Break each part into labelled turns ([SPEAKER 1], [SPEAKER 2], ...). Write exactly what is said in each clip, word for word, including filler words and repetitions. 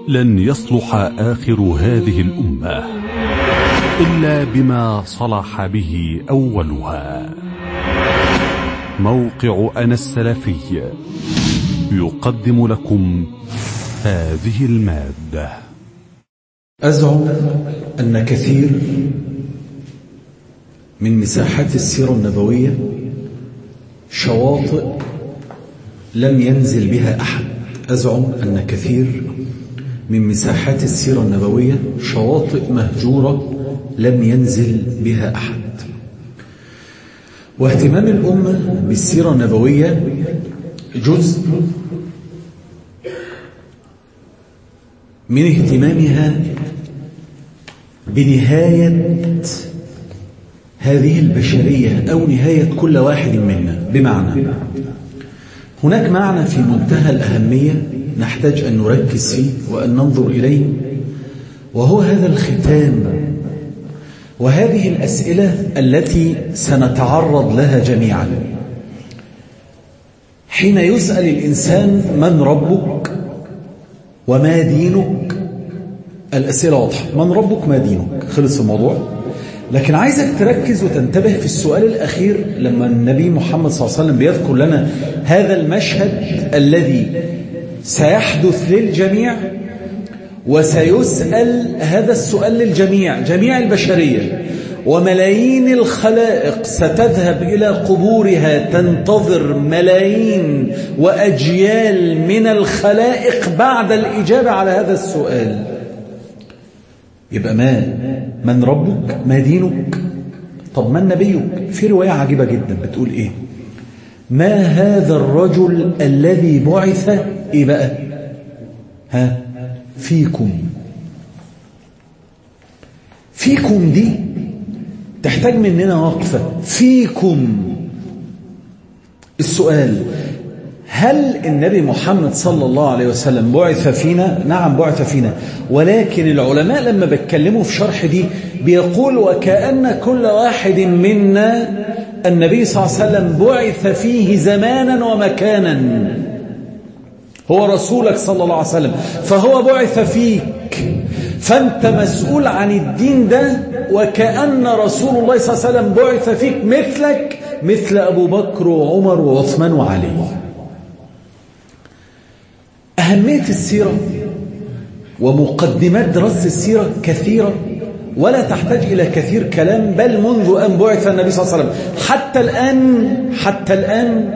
[SPEAKER 1] لن يصلح آخر هذه الأمة إلا بما صلح به أولها. موقع أنا السلفي يقدم لكم هذه المادة.
[SPEAKER 2] أزعم أن كثير من مساحات السيرة النبوية شواطئ لم ينزل بها أحد. أزعم أن كثير من مساحات السيرة النبوية شواطئ مهجورة لم ينزل بها أحد. واهتمام الأمة بالسيرة النبوية جزء من اهتمامها بنهاية هذه البشرية أو نهاية كل واحد منا. بمعنى هناك معنى في منتهى الأهمية نحتاج أن نركز فيه وأن ننظر إليه، وهو هذا الختام وهذه الأسئلة التي سنتعرض لها جميعا. حين يسأل الإنسان من ربك وما دينك، الأسئلة واضحة: من ربك ما دينك، خلص الموضوع. لكن عايزك تركز وتنتبه في السؤال الأخير لما النبي محمد صلى الله عليه وسلم بيذكر لنا هذا المشهد الذي سيحدث للجميع وسيسأل هذا السؤال للجميع، جميع البشرية، وملايين الخلائق ستذهب إلى قبورها تنتظر ملايين وأجيال من الخلائق بعد الإجابة على هذا السؤال. يبقى ما من ربك ما دينك؟ طب من نبيك؟ في رواية عجيبة جدا بتقول إيه؟ ما هذا الرجل الذي بعث إيه بقى؟ ها فيكم. فيكم دي تحتاج مننا وقفة. فيكم السؤال: هل النبي محمد صلى الله عليه وسلم بعث فينا؟ نعم بعث فينا، ولكن العلماء لما بيتكلموا في شرح دي بيقول وكأن كل واحد منا النبي صلى الله عليه وسلم بعث فيه زمانا ومكانا. هو رسولك صلى الله عليه وسلم، فهو بعث فيك، فأنت مسؤول عن الدين ده، وكأن رسول الله صلى الله عليه وسلم بعث فيك مثلك مثل أبو بكر وعمر وعثمان وعلي. أهمية السيرة ومقدمات دراسة السيرة كثيرة ولا تحتاج إلى كثير كلام، بل منذ أن بعث النبي صلى الله عليه وسلم حتى الآن حتى الآن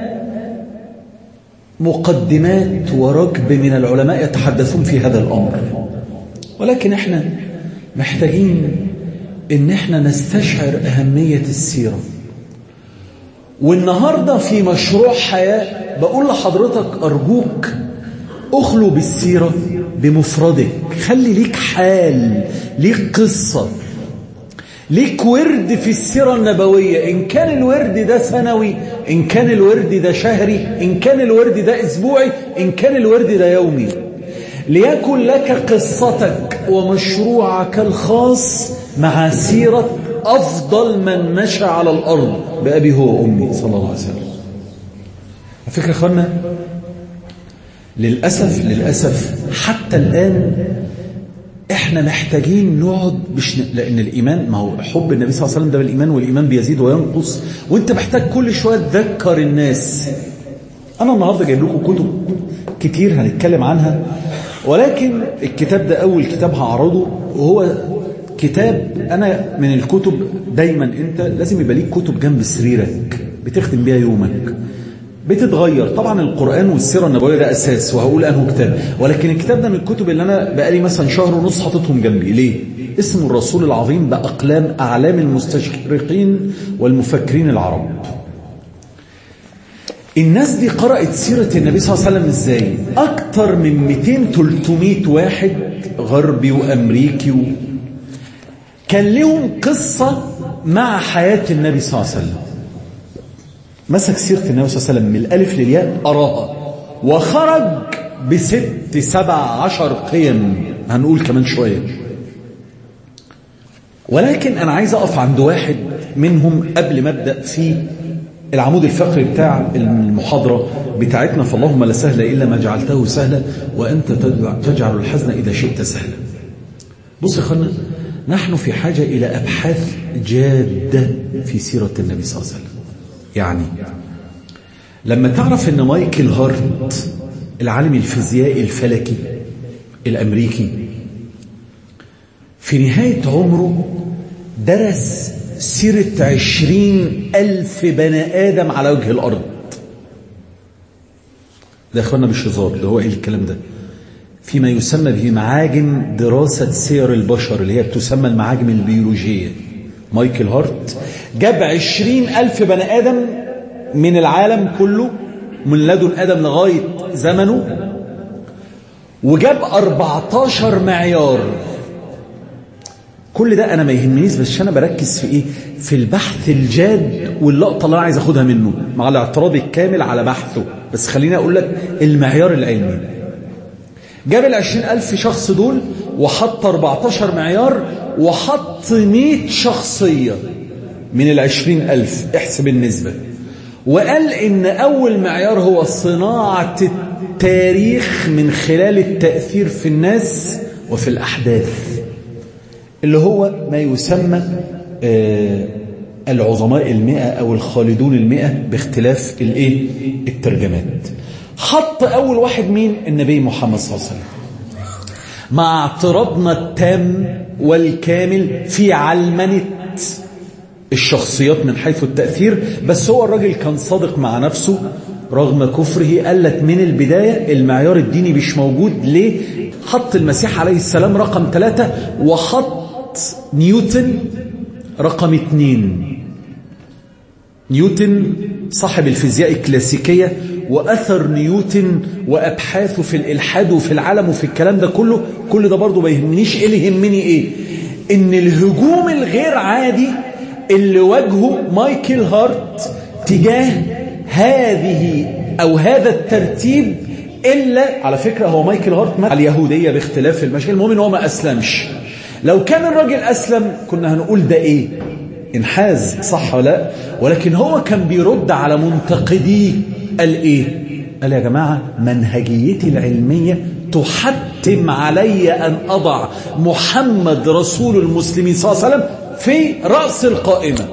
[SPEAKER 2] مقدمات وركب من العلماء يتحدثون في هذا الأمر. ولكن احنا محتاجين ان احنا نستشعر أهمية السيرة. والنهاردة في مشروع حياة بقول لحضرتك أرجوك أخلو بالسيرة بمفردك، خلي ليك حال، ليك قصة، ليك ورد في السيرة النبوية. إن كان الورد ده سنوي، إن كان الورد ده شهري، إن كان الورد ده أسبوعي، إن كان الورد ده يومي، ليكن لك قصتك ومشروعك الخاص مع سيرة أفضل من مشى على الأرض بأبي هو وأمي صلى الله عليه وسلم. الفكرة يا أخوانا، للأسف للأسف حتى الآن احنا محتاجين نقعد بش... لأن الإيمان، ما هو حب النبي صلى الله عليه وسلم ده بالإيمان، والإيمان بيزيد وينقص، وانت محتاج كل شوية تذكر الناس. أنا النهاردة جايب لكم كتب كتير هنتكلم عنها، ولكن الكتاب ده أول كتاب هعرضه، وهو كتاب أنا من الكتب دايما أنت لازم يبقى ليك كتب جنب سريرك بتخدم بيها يومك، بتتغير. طبعا القرآن والسيرة النبوية ده أساس، وهقول أنه كتاب، ولكن الكتاب ده من الكتب اللي أنا بقالي مثلا شهر ونص حاططهم جنبي. ليه؟ اسم الرسول العظيم بأقلام أعلام المستشرقين والمفكرين العرب. الناس دي قرأت سيرة النبي صلى الله عليه وسلم ازاي؟ أكتر من مئتين ثلاثمئة واحد غربي وأمريكي و... كان لهم قصة مع حياة النبي صلى الله عليه وسلم. مسك سيرة النبي صلى الله عليه وسلم من الألف للياء أراها، وخرج بست سبع عشر قيم هنقول كمان شوية. ولكن أنا عايز أقف عند واحد منهم قبل ما أبدأ في العمود الفقري بتاع المحاضرة، بتاعتنا فاللهم لا سهل إلا ما جعلته سهلا وأنت تجعل الحزن إذا شئت سهلا. بص يا أخوانا، نحن في حاجة إلى أبحاث جادة في سيرة النبي صلى الله عليه وسلم. يعني لما تعرف أن مايكل هارت العالم الفيزيائي الفلكي الأمريكي في نهاية عمره درس سيرة عشرين ألف بني آدم على وجه الأرض. ده يا أخوانا مش هزار، ده هو إيه الكلام ده؟ فيما يسمى به معاجم دراسة سير البشر اللي هي بتسمى المعاجم البيولوجية. مايكل هارت جاب عشرين ألف بني آدم من العالم كله من لدن آدم لغاية زمنه، وجاب أربعتاشر معيار. كل ده أنا ما يهمنيش، بس أنا بركز في إيه؟ في البحث الجاد واللقطة اللي أنا عايز أخدها منه مع الاعتراض الكامل على بحثه. بس خليني أقول لك المعيار العلمي. جاب العشرين ألف شخص دول وحط أربعتاشر معيار وحط مئة شخصية من العشرين ألف، احسب النسبة. وقال إن أول معيار هو صناعة التاريخ من خلال التأثير في الناس وفي الأحداث، اللي هو ما يسمى آه العظماء المئة أو الخالدون المئة باختلاف الإيه؟ الترجمات. حط أول واحد مين؟ النبي محمد صلى الله عليه وسلم، مع اعتراضنا التام والكامل في علمنة الشخصيات من حيث التأثير. بس هو الراجل كان صادق مع نفسه رغم كفره. قال لك من البداية المعيار الديني مش موجود. ليه؟ حط المسيح عليه السلام رقم ثلاثة وحط نيوتن رقم اثنين. نيوتن صاحب الفيزياء الكلاسيكية، وأثر نيوتن وأبحاثه في الإلحاد وفي العالم وفي الكلام ده كله. كل ده برضو ما يهمنيش. إيه اللي يهمني إيه؟ إن الهجوم الغير عادي اللي واجهه مايكل هارت تجاه هذه أو هذا الترتيب. إلا على فكرة هو مايكل هارت مات على اليهودية باختلاف المشاكل. المهم إن هو ما أسلمش. لو كان الراجل أسلم كنا هنقول ده إيه؟ انحاز، صح ولا لا؟ ولكن هو كان بيرد على منتقديه. قال إيه؟ قال يا جماعة منهجيتي العلمية تحتم علي أن أضع محمد رسول المسلمين صلى الله عليه وسلم في رأس القائمة.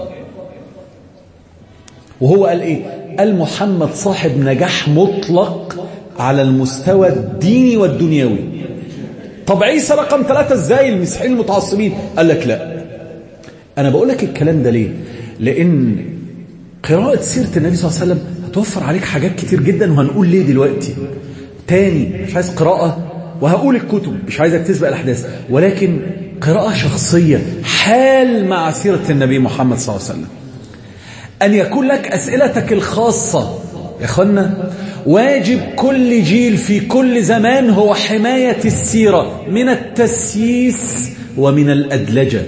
[SPEAKER 2] وهو قال إيه؟ قال محمد صاحب نجاح مطلق على المستوى الديني والدنيوي. طب عيسى رقم ثلاثة ازاي؟ المسيحيين المتعصبين. قال لك لا. أنا بقول لك الكلام ده ليه؟ لأن قراءة سيرة النبي صلى الله عليه وسلم هتوفر عليك حاجات كتير جدا، وهنقول ليه دلوقتي. تاني مش عايز قراءة وهقول الكتب، مش عايزك تسبق الأحداث، ولكن قراءة شخصية حال مع سيرة النبي محمد صلى الله عليه وسلم. أن يكون لك أسئلتك الخاصة. يا أخوانا واجب كل جيل في كل زمان هو حماية السيرة من التسييس ومن الأدلجة.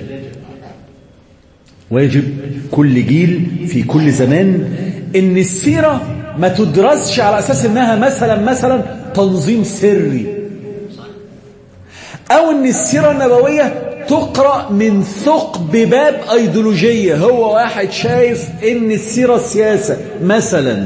[SPEAKER 2] واجب كل جيل في كل زمان إن السيرة ما تدرسش على أساس إنها مثلا مثلا تنظيم سري، أو إن السيرة النبوية تقرأ من ثقب باب أيديولوجية. هو واحد شايف إن السيرة سياسة مثلا.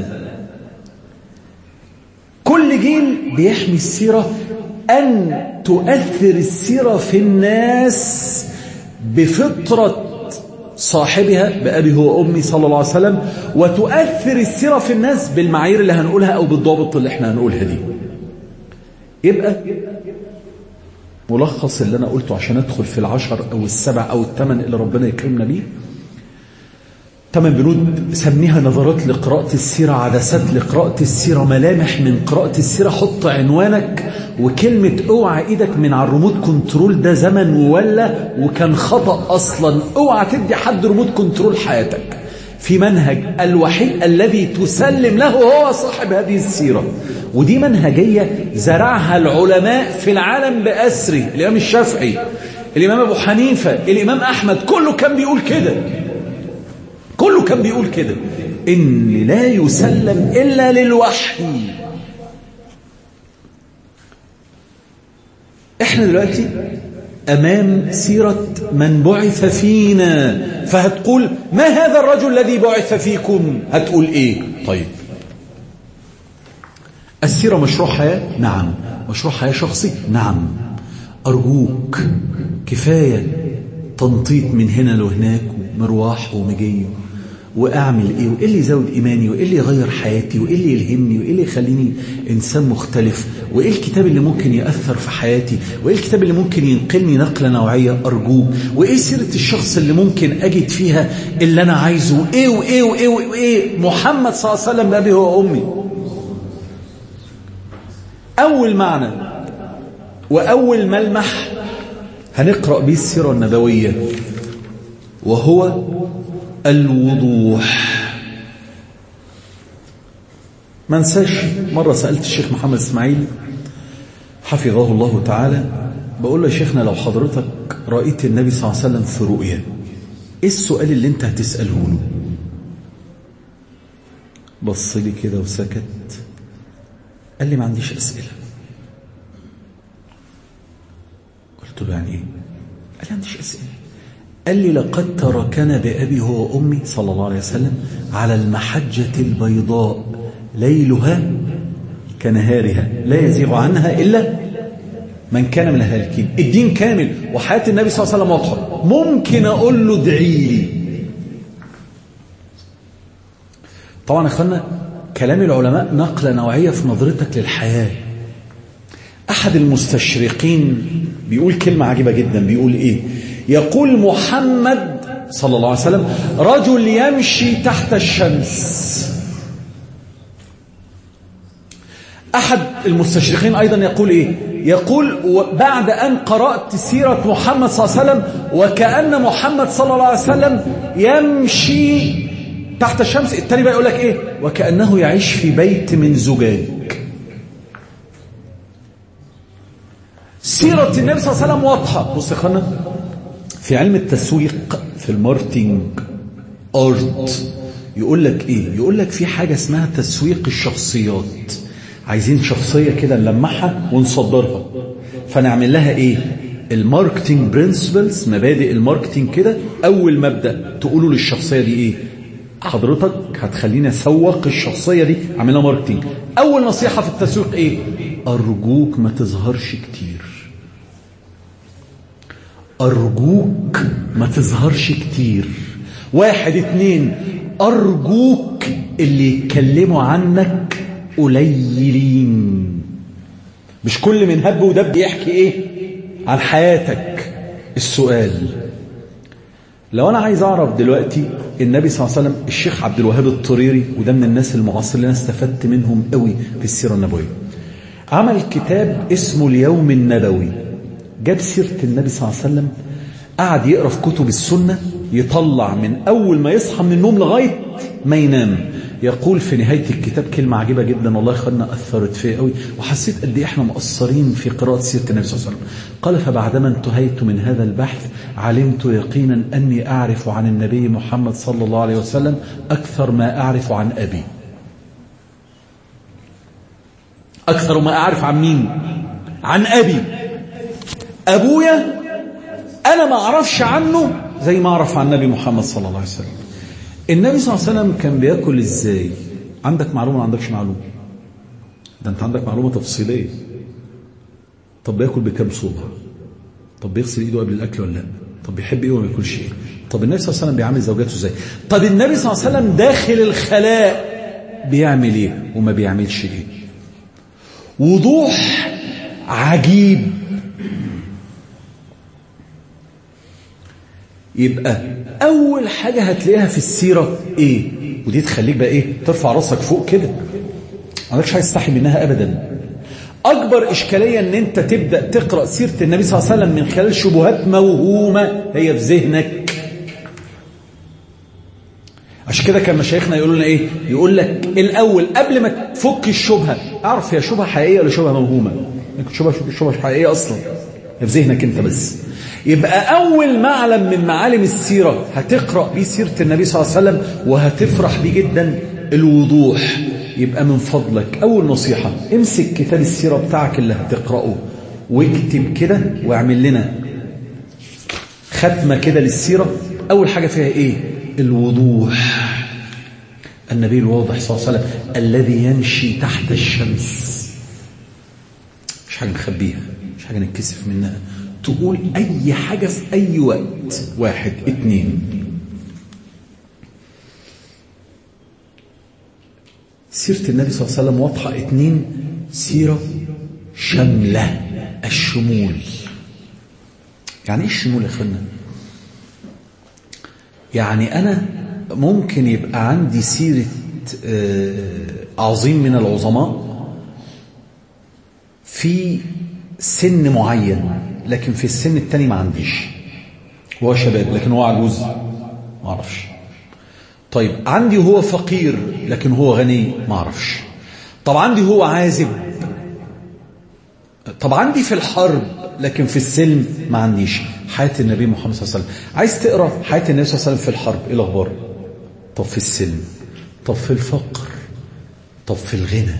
[SPEAKER 2] كل جيل بيحمي السيرة أن تؤثر السيرة في الناس بفطرة صاحبها بأبي هو أمي صلى الله عليه وسلم، وتؤثر السيرة في الناس بالمعايير اللي هنقولها أو بالضابط اللي احنا هنقولها دي. يبقى ملخص اللي أنا قلته عشان أدخل في العشر أو السبع أو الثمن اللي ربنا يكرمنا بيه. ثمان بنود سميها نظرات لقراءة السيرة، عدسات لقراءة السيرة، ملامح من قراءة السيرة. حط عنوانك وكلمة اوعى ايدك من على الريموت كنترول، ده زمن ولا وكان خطأ أصلا. اوعى تدي حد ريموت كنترول حياتك. في منهج الوحيد الذي تسلم له هو صاحب هذه السيرة، ودي منهجية زرعها العلماء في العالم بأسره. الإمام الشافعي، الإمام أبو حنيفة، الإمام أحمد، كله كان بيقول كده. كله كان بيقول كده إن لا يسلم إلا للوحي. إحنا دلوقتي أمام سيرة من بعث فينا، فهتقول ما هذا الرجل الذي بعث فيكم؟ هتقول إيه؟ طيب السيرة مشروع حياة؟ نعم. مشروع حياة شخصي؟ نعم. أرجوك كفاية تنطيط من هنا لهناك ومرواح ومجي، وأعمل إيه وإيه اللي يزود إيماني وإيه اللي يغير حياتي وإيه اللي يلهمني وإيه اللي يخليني إنسان مختلف، وإيه الكتاب اللي ممكن يأثر في حياتي، وإيه الكتاب اللي ممكن ينقلني نقلة نوعية أرجوه، وإيه سيرة الشخص اللي ممكن أجد فيها اللي أنا عايزه، وإيه وإيه وإيه وإيه. محمد صلى الله عليه وسلم أبي هو أمي. أول معنى وأول ملمح هنقرأ به السيرة النبوية وهو الوضوح. ما انساش مرة سألت الشيخ محمد اسماعيل حفظه الله تعالى، بقول له يا شيخنا لو حضرتك رأيت النبي صلى الله عليه وسلم في رؤيا، ايه السؤال اللي انت هتسأله له؟ بص لي كده وسكت، قال لي ما عنديش أسئلة. قلت له يعني ايه؟ قال لي ما عنديش أسئلة. قال لي لقد تركنا بأبي هو وأمي صلى الله عليه وسلم على المحجة البيضاء ليلها كنهارها لا يزيغ عنها إلا من كان من الهالكين. الدين كامل وحياة النبي صلى الله عليه وسلم واضحة. ممكن أقول له ادعي لي. طبعا يا اخوانا كلام العلماء نقلة نوعية في نظرتك للحياة. أحد المستشرقين بيقول كلمة عجيبة جدا، بيقول إيه؟ يقول محمد صلى الله عليه وسلم رجل يمشي تحت الشمس. أحد المستشرقين أيضا يقول إيه؟ يقول بعد أن قرأت سيرة محمد صلى الله عليه وسلم وكأن محمد صلى الله عليه وسلم يمشي تحت الشمس، التاني بقى يقول لك إيه؟ وكأنه يعيش في بيت من زجاج. سيرة النبي صلى الله عليه وسلم واضحة. بص يا اخوانا، في علم التسويق في الماركتينج ارت يقول لك ايه؟ يقول لك في حاجة اسمها تسويق الشخصيات. عايزين شخصية كده نلمعها ونصدرها، فنعمل لها ايه؟ الماركتينج برنسبلز، مبادئ الماركتينج كده. اول مبدأ تقولوا للشخصية دي ايه؟ حضرتك هتخليني اسوق الشخصية دي، اعملها ماركتينج. اول نصيحة في التسويق ايه؟ ارجوك ما تظهرش كتير. أرجوك ما تظهرش كتير. واحد اتنين، أرجوك اللي يتكلموا عنك قليلين. مش كل من هب ودب يحكي ايه عن حياتك. السؤال، لو أنا عايز أعرف دلوقتي النبي صلى الله عليه وسلم، الشيخ عبد الوهاب الطريري وده من الناس المعاصرين اللي أنا استفدت منهم قوي في السيرة النبوية، عمل كتاب اسمه اليوم النبوي. جاب سيرة النبي صلى الله عليه وسلم، قعد يقرأ في كتب السنة، يطلع من أول ما يصحى من النوم لغاية ما ينام. يقول في نهاية الكتاب كلمة عجيبة جدا والله خلنا أثرت فيه قوي، وحسيت قد إيه إحنا مقصرين في قراءة سيرة النبي صلى الله عليه وسلم. قال فبعدما انتهيت من هذا البحث علمت يقينا أني أعرف عن النبي محمد صلى الله عليه وسلم أكثر ما أعرف عن أبي. أكثر ما أعرف عن مين؟ عن أبي. أبويا أنا ما أعرفش عنه زي ما أعرف عن النبي محمد صلى الله عليه وسلم. النبي صلى الله عليه وسلم كان بيأكل إزاي؟ عندك معلومة ما عندكش معلومة؟ ده أنت عندك معلومة تفصيلية. طب بيأكل بكم صوبة؟ طب بيغسل إيده قبل الأكل ولا لا؟ طب بيحب إيه وما بياكلش إيه؟ طب النبي صلى الله عليه وسلم بيعامل زوجاته إزاي؟ طب النبي صلى الله عليه وسلم داخل الخلاء بيعمل إيه وما بيعملش إيه؟ وضوح عجيب. يبقى أول حاجة هتلاقيها في السيرة إيه؟ ودي تخليك بقى إيه؟ ترفع راسك فوق كده، ما عندكش عايز تستحي منها أبدا. أكبر إشكالية أن أنت تبدأ تقرأ سيرة النبي صلى الله عليه وسلم من خلال شبهات موهومة هي في ذهنك. عشان كده كان مشايخنا يقولوا لنا إيه؟ يقول لك الأول قبل ما تفك الشبهة أعرف هي شبهة حقيقية ولا شبهة موهومة. ممكن شبهة شبهة حقيقية أصلا في ذهنك أنت بس. يبقى أول معلم من معالم السيرة هتقرأ بيه سيرة النبي صلى الله عليه وسلم وهتفرح بيه جدا الوضوح. يبقى من فضلك أول نصيحة، امسك كتاب السيرة بتاعك اللي هتقرأه واكتب كده واعمل لنا ختمة كده للسيرة. أول حاجة فيها إيه؟ الوضوح. النبي الواضح صلى الله عليه وسلم الذي يمشي تحت الشمس. مش حاجة نخبيها، مش حاجة نتكسف منها، تقول أي حاجة في أي وقت. واحد اتنين، سيرة النبي صلى الله عليه وسلم واضحة. اتنين، سيرة شاملة، الشمول. يعني ايه الشمول يا اخوانا؟ يعني أنا ممكن يبقى عندي سيرة عظيم من العظماء في سن معين، لكن في السن التاني ما عنديش، وهو شباب لكن هو عجوز ما اعرفش. طيب عندي هو فقير لكن هو غني ما اعرفش. طب عندي هو عازب. طب عندي في الحرب لكن في السلم ما عنديش. حياة النبي محمد صلى الله عليه وسلم، عايز تقرأ حياة النبي صلى الله عليه وسلم في الحرب، ايه الاخبار؟ طب في السلم، طب في الفقر، طب في الغنى،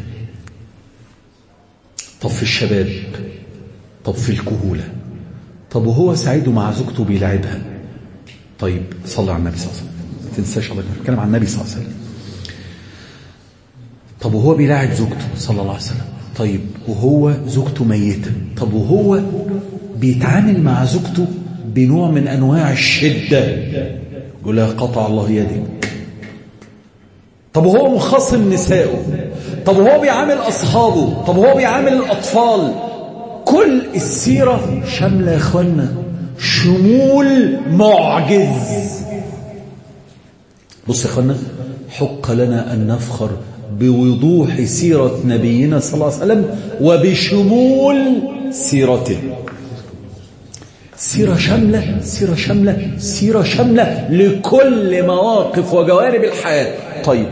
[SPEAKER 2] طب في الشباب، طب في الكهولة، طب وهو سعيد مع زوجته بيلعبها. طيب صلى على النبي صلى الله عليه وسلم، ما تنساش الله بتكلم عن النبي صلى الله عليه وسلم. طب وهو بيلاعب زوجته صلى الله عليه وسلم. طيب وهو زوجته ميتة. طب وهو بيتعامل مع زوجته بنوع من أنواع الشدة، يقول لها قطع الله يدك. طب وهو مخاصم نسائه. طب وهو بيعامل أصحابه. طب وهو بيعامل الأطفال. كل السيرة شاملة يا إخوانا، شمول معجز. بص يا إخوانا، حق لنا أن نفخر بوضوح سيرة نبينا صلى الله عليه وسلم وبشمول سيرته. سيرة شاملة، سيرة شاملة، سيرة شاملة لكل مواقف وجوانب الحياة. طيب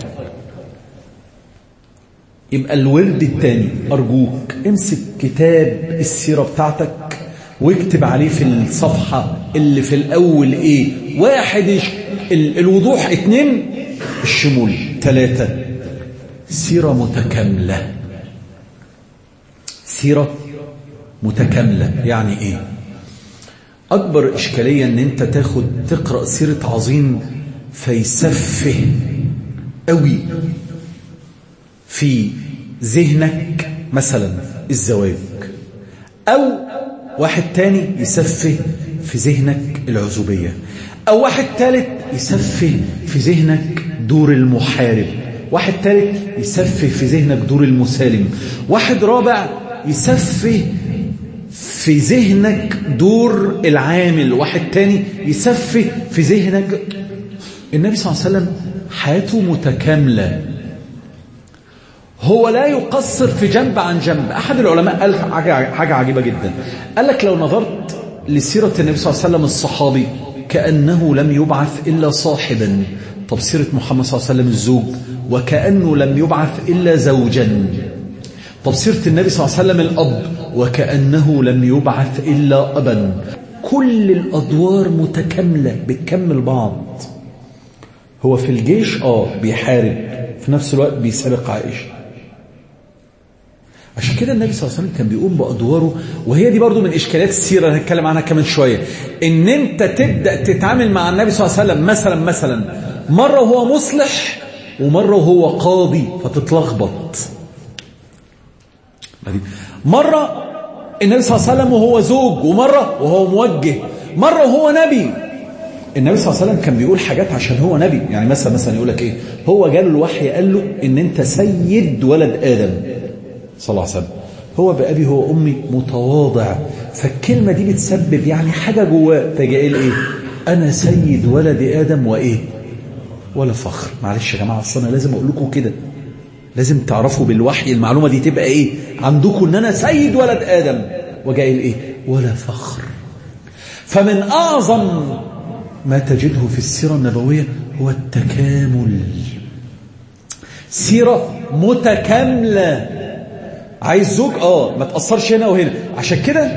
[SPEAKER 2] يبقى الورد الثاني، أرجوك امسك كتاب السيرة بتاعتك واكتب عليه في الصفحة اللي في الأول إيه؟ واحد الوضوح، اثنين الشمول، ثلاثة سيرة متكاملة. سيرة متكاملة يعني إيه؟ أكبر إشكالية أن أنت تاخد تقرأ سيرة عظيم فيسفه قوي في ذهنك مثلا الزواج، أو واحد تاني يسفه في ذهنك العزوبية، أو واحد ثالث يسفه في ذهنك دور المحارب، واحد ثالث يسفه في ذهنك دور المسالم، واحد رابع يسفه في ذهنك دور العامل، واحد تاني يسفه في ذهنك. النبي صلى الله عليه وسلم حياته متكاملة، هو لا يقصر في جنب عن جنب. أحد العلماء قال حاجة عجيبة جدا، قال لك لو نظرت لسيرة النبي صلى الله عليه وسلم الصحابي كأنه لم يبعث إلا صاحبا. طب سيرة محمد صلى الله عليه وسلم الزوج وكأنه لم يبعث إلا زوجا. طب سيرة النبي صلى الله عليه وسلم الأب وكأنه لم يبعث إلا أبا. كل الأدوار متكاملة بتكمل بعض. هو في الجيش آه بيحارب، في نفس الوقت بيسابق عائشة. عشان كده النبي صلى الله عليه وسلم كان بيقوم بأدواره، وهي دي برضو من إشكاليات السيرة اللي هنتكلم عنها كمان شوية. إن أنت تبدأ تتعامل مع النبي صلى الله عليه وسلم مثلا مثلا مرة وهو مصلح ومرة وهو قاضي فتتلخبط. مرة النبي صلى الله عليه وسلم وهو زوج، ومرة وهو موجه، مرة وهو نبي. النبي صلى الله عليه وسلم كان بيقول حاجات عشان هو نبي. يعني مثلا مثلا يقول لك ايه، هو جاله الوحي قال له ان انت سيد ولد آدم صلى الله عليه وسلم. هو بأبي هو أمي متواضع، فالكلمة دي بتسبب يعني حاجة جواه، فجاء ايه، انا سيد ولد آدم وايه ولا فخر. معلش يا جماعة، اصل انا لازم اقول لكم كده، لازم تعرفوا بالوحي المعلومة دي تبقى ايه عندكم، ان انا سيد ولد آدم وجاء ايه ولا فخر. فمن اعظم ما تجده في السيرة النبوية هو التكامل. سيرة متكاملة. عايز زوج اه ما تأثرش هنا وهنا. عشان كده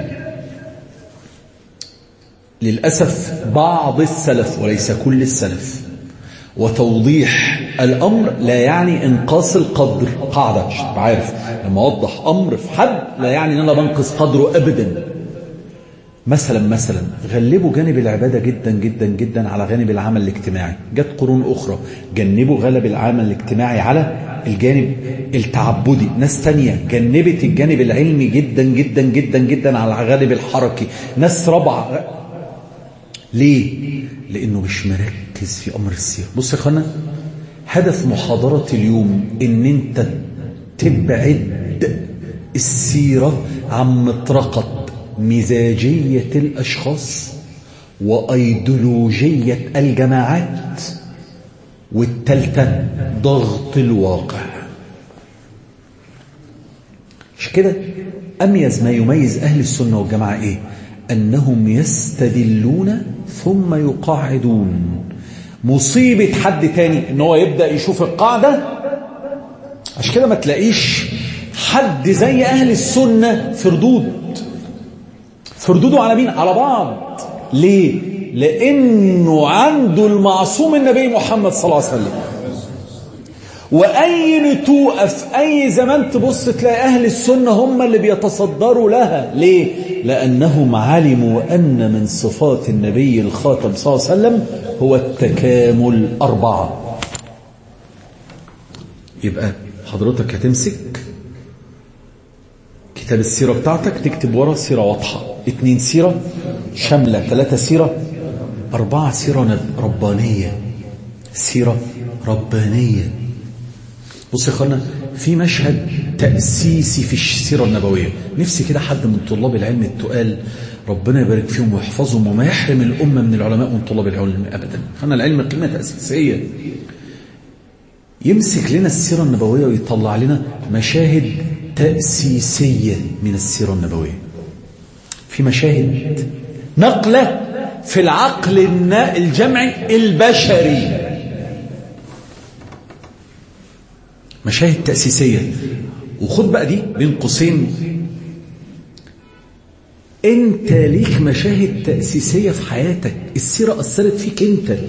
[SPEAKER 2] للأسف بعض السلف وليس كل السلف، وتوضيح الأمر لا يعني انقاص القدر. قاعدة عشان تبقى عارف، لما أوضح أمر في حد لا يعني أن أنا بنقص قدره أبدا. مثلا مثلا غلبوا جانب العبادة جدا جدا جدا على جانب العمل الاجتماعي. جت قرون أخرى جنبوا غلب العمل الاجتماعي على الجانب التعبدي، ناس تانية جنبت الجانب العلمي جدا جدا جدا جدا على الجانب الحركي، ناس رابعة. ليه؟ لأنه مش مركز في أمر السيرة. بص يا أخوانا، هدف محاضرة اليوم إن أنت تبعد السيرة عن مطرقة مزاجية الأشخاص وأيديولوجية الجماعات، والتالتة ضغط الواقع. مش كده؟ أميز ما يميز أهل السنة والجماعة إيه؟ أنهم يستدلون ثم يقاعدون. مصيبة حد تاني إن هو يبدأ يشوف القاعدة، عشان كده ما تلاقيش حد زي أهل السنة في ردود في ردوده على مين؟ على بعض. ليه؟ لأنه عنده المعصوم النبي محمد صلى الله عليه وسلم. وأي نتوءة في أي زمان تبص تلاقي أهل السنة هم اللي بيتصدروا لها. ليه؟ لأنهم علموا أن من صفات النبي الخاتم صلى الله عليه وسلم هو التكامل أربعة. يبقى حضرتك هتمسك كتاب السيرة بتاعتك، تكتب ورا سيرة واضحة، اتنين سيرة شاملة، ثلاثة سيرة، أربعة سيرة ربانية، سيرة ربانية. بص يا اخوانا، في مشهد تأسيسي في السيرة النبوية، نفسي كده حد من طلاب العلم التقال ربنا يبارك فيهم ويحفظهم وما يحرم الأمة من العلماء ومن طلاب العلم أبدا. خلنا العلم قيمة تأسيسية، يمسك لنا السيرة النبوية ويطلع لنا مشاهد تأسيسية من السيرة النبوية. في مشاهد نقلة في العقل الجمعي البشري، مشاهد تأسيسية. وخد بقى دي بين قوسين، انت ليك مشاهد تأسيسية في حياتك، السيرة أثرت فيك انت.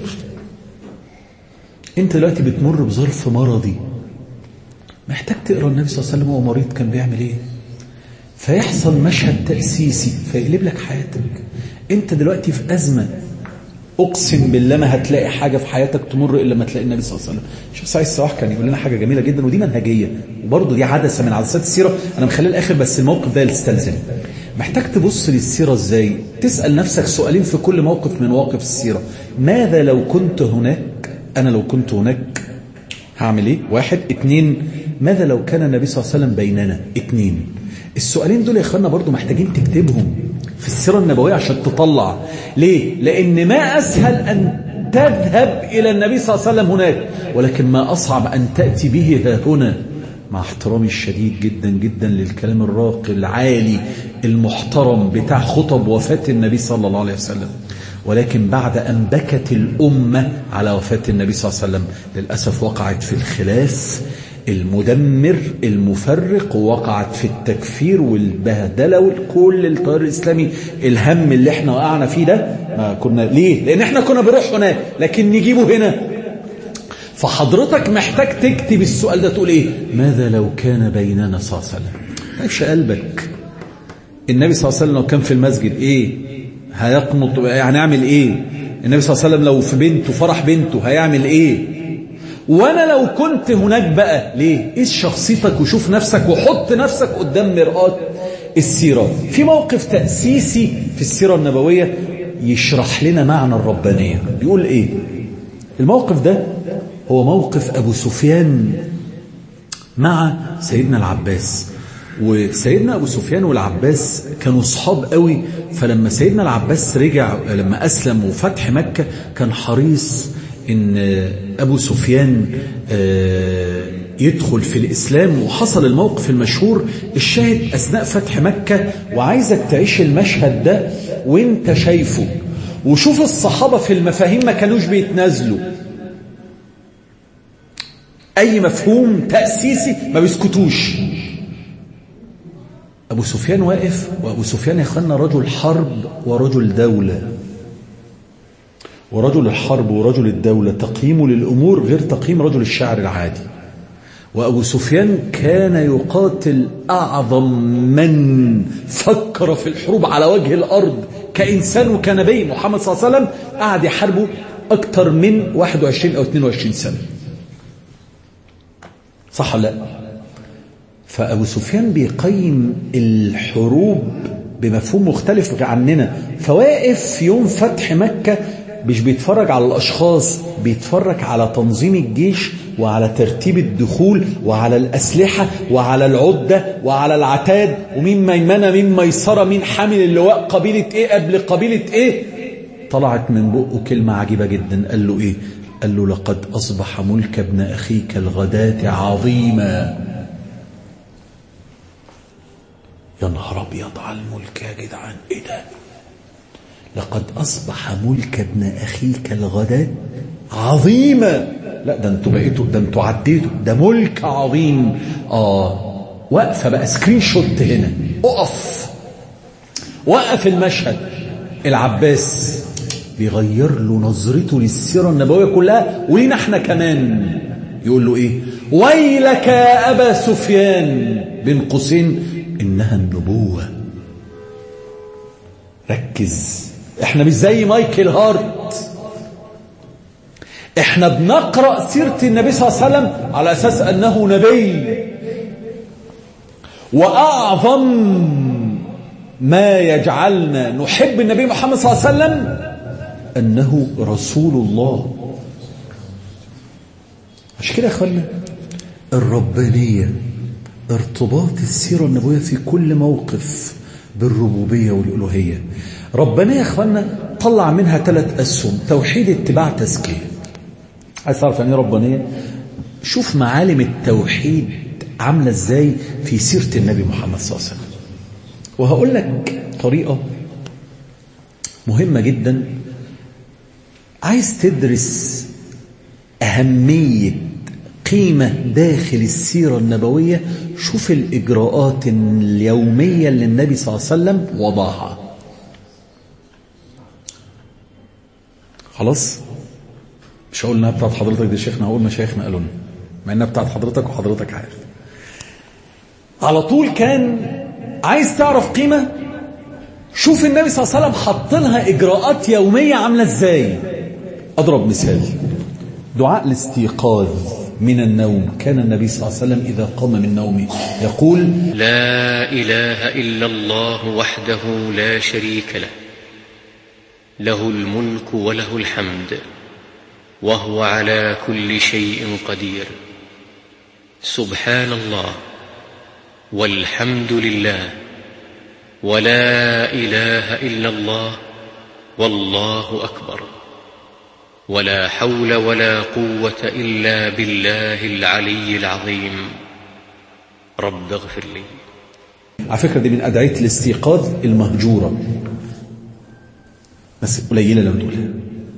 [SPEAKER 2] انت دلوقتي بتمر بظرف مرضي، محتاج تقرأ النبي صلى الله عليه وسلم وهو مريض كان بيعمل ايه، فيحصل مشهد تأسيسي فيقلب لك حياتك. انت دلوقتي في أزمة، أقسم بالله ما هتلاقي حاجة في حياتك تمر إلا ما تلاقي النبي صلى الله عليه وسلم. شيخ سعيد الصواح كان يقول لنا حاجة جميلة جدا، ودي منهجية وبرضه دي عدسة من عدسات السيرة، أنا مخليها الآخر بس الموقف ده يستلزم. محتاج تبص للسيرة إزاي؟ تسأل نفسك سؤالين في كل موقف من مواقف السيرة. ماذا لو كنت هناك؟ أنا لو كنت هناك هعمل إيه؟ واحد. اتنين، ماذا لو كان النبي صلى الله عليه وسلم بيننا؟ اتنين. السؤالين دول يا إخوانا برضو محتاجين تكتبهم في السيرة النبوية عشان تطلع. ليه؟ لأن ما أسهل أن تذهب إلى النبي صلى الله عليه وسلم هناك، ولكن ما أصعب أن تأتي به ها هنا، مع احترامي الشديد جدا جدا للكلام الراقي العالي المحترم بتاع خطب وفاة النبي صلى الله عليه وسلم. ولكن بعد أن بكت الأمة على وفاة النبي صلى الله عليه وسلم، للأسف وقعت في الخلاف المدمر المفرق، ووقعت في التكفير والبهدلة وكل التيار الإسلامي. الهم اللي احنا وقعنا فيه ده ما كنا ليه؟ لأن احنا كنا بنروح هناك لكن نجيبه هنا. فحضرتك محتاج تكتب السؤال ده، تقول ايه؟ ماذا لو كان بيننا صلى الله عليه وسلم؟ تعيش قلبك. النبي صلى الله عليه وسلم لو كان في المسجد ايه هيقنط؟ هنعمل ايه؟ النبي صلى الله عليه وسلم لو في بنته فرح بنته هيعمل ايه؟ وانا لو كنت هناك بقى ليه؟ قيس شخصيتك وشوف نفسك وحط نفسك قدام مرآة السيرة. في موقف تأسيسي في السيرة النبوية يشرح لنا معنى الربانية. بيقول ايه الموقف ده؟ هو موقف ابو سفيان مع سيدنا العباس. وسيدنا ابو سفيان والعباس كانوا صحاب قوي، فلما سيدنا العباس رجع لما اسلم وفتح مكة كان حريص ان ابو سفيان يدخل في الاسلام. وحصل الموقف المشهور الشاهد اثناء فتح مكة، وعايزك تعيش المشهد ده وانت شايفه، وشوف الصحابة في المفاهيم ما كانوش بيتنازلوا. اي مفهوم تأسيسي ما بيسكتوش. ابو سفيان واقف، وابو سفيان يا اخوانا رجل حرب ورجل دولة، ورجل الحرب ورجل الدولة تقييمه للأمور غير تقييم رجل الشعر العادي. وأبو سفيان كان يقاتل أعظم من فكر في الحروب على وجه الأرض كإنسان وكنبي. محمد صلى الله عليه وسلم قعد يحاربه أكثر من واحد وعشرين أو اثنين وعشرين سنة. صح ولا لا؟ فأبو سفيان بيقيم الحروب بمفهوم مختلف عننا، فواقف في يوم فتح مكة مش بيتفرج على الأشخاص، بيتفرج على تنظيم الجيش وعلى ترتيب الدخول وعلى الأسلحة وعلى العدة وعلى العتاد، ومين ميمنة مين ميسرة، مين حامل اللواء، قبيلة ايه قبل قبيلة ايه. طلعت من بقه كلمة عجيبة جدا، قال له ايه؟ قال له لقد أصبح ملك ابن أخيك الغداة عظيما. يا نهار أبيض على الملك يا جدعان، ايه ده؟ لقد أصبح ملك ابن أخيك الغداة عظيما. لا ده انتوا بقيتوا، ده انتوا عديتوا، ده ملك عظيم. آه وقفة بقى، سكرين شوت هنا، اقف وقف المشهد. العباس بيغير له نظرته للسيرة النبوية كلها ولينا احنا كمان. يقول له ايه؟ ويلك يا أبا سفيان، بين قوسين إنها النبوة. ركز، احنا مش زي مايكل هارت، احنا بنقرأ سيرة النبي صلى الله عليه وسلم على أساس أنه نبي، وأعظم ما يجعلنا نحب النبي محمد صلى الله عليه وسلم أنه رسول الله. عشان كده يا أخوانا الربانية، ارتباط السيرة النبوية في كل موقف بالربوبية والألوهية. ربنا يا أخوانا طلع منها ثلاث أسهم: توحيد، اتباع، تزكية. عايز تعرف يعني ربانية؟ شوف معالم التوحيد عاملة ازاي في سيرة النبي محمد صلى الله عليه وسلم. وهقول لك طريقة مهمة جدا. عايز تدرس أهمية قيمة داخل السيرة النبوية، شوف الإجراءات اليومية اللي النبي صلى الله عليه وسلم وضعها. خلاص مش هقول انها بتاعت حضرتك دي شيخنا، هقول مشايخنا قالوا لنا، مع انها بتاعت حضرتك وحضرتك عارف. على طول كان عايز تعرف قيمة، شوف النبي صلى الله عليه وسلم حط لها إجراءات يومية عاملة ازاي. أضرب مثال: دعاء الاستيقاظ من النوم. كان النبي صلى الله عليه وسلم إذا قام من نومه يقول:
[SPEAKER 3] لا إله إلا الله وحده لا شريك له، له الملك وله الحمد وهو على كل شيء قدير، سبحان الله والحمد لله ولا إله إلا الله والله أكبر، ولا حول ولا قوة إلا بالله العلي العظيم، رب اغفر لي.
[SPEAKER 2] على فكرة دي من أدعية الاستيقاظ المهجورة، بس قليلة لما تقولها.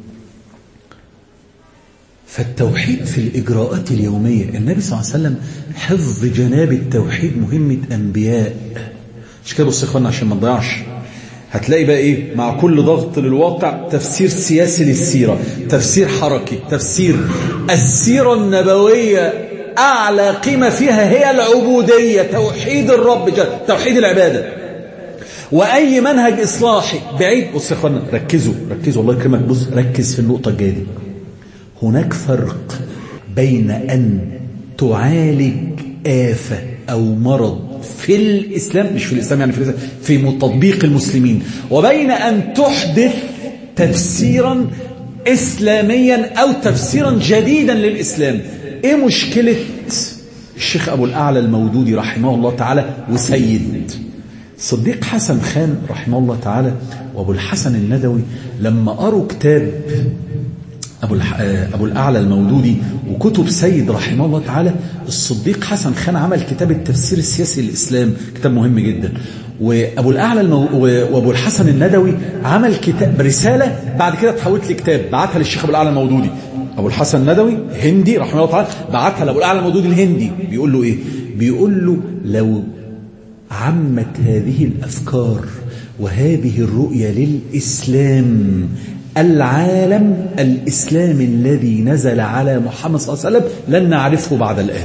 [SPEAKER 2] فالتوحيد في الإجراءات اليومية، النبي صلى الله عليه وسلم حفظ جناب التوحيد مهمة أنبياء. مش كده؟ بص يا إخوانا عشان ما نضيعش، هتلاقي بقى إيه مع كل ضغط للواقع تفسير سياسي للسيرة، تفسير حركي، تفسير السيرة النبوية. أعلى قيمة فيها هي العبودية، توحيد الرب، توحيد العبادة. وأي منهج إصلاحي بعيد، بص يا إخوانا ركزوا ركزوا الله يكرمك، بص ركز في النقطة الجاية دي. هناك فرق بين أن تعالج آفة أو مرض في الإسلام، مش في الإسلام يعني في الإسلام، في تطبيق المسلمين، وبين أن تحدث تفسيرا إسلاميا أو تفسيرا جديدا للإسلام. إيه مشكلة الشيخ أبو الأعلى المودودي رحمه الله تعالى وسيد صديق حسن خان رحمه الله تعالى وأبو الحسن الندوي لما قروا كتاب أبو, أبو الأعلى المودودي وكتب سيد رحمه الله تعالى؟ الصديق حسن خان عمل كتاب التفسير السياسي للإسلام، كتاب مهم جدا. وأبو الأعلى المو... وأبو الحسن الندوي عمل كتاب رسالة، بعد كده تحولت لكتاب بعتها للشيخ أبو الأعلى المودودي. أبو الحسن الندوي هندي رحمه الله تعالى، بعتها لأبو الأعلى المودودي الهندي. بيقول له إيه؟ بيقول له لو عمت هذه الأفكار وهذه الرؤية للإسلام العالم الإسلام الذي نزل على محمد صلى الله عليه وسلم لن نعرفه بعد الآن.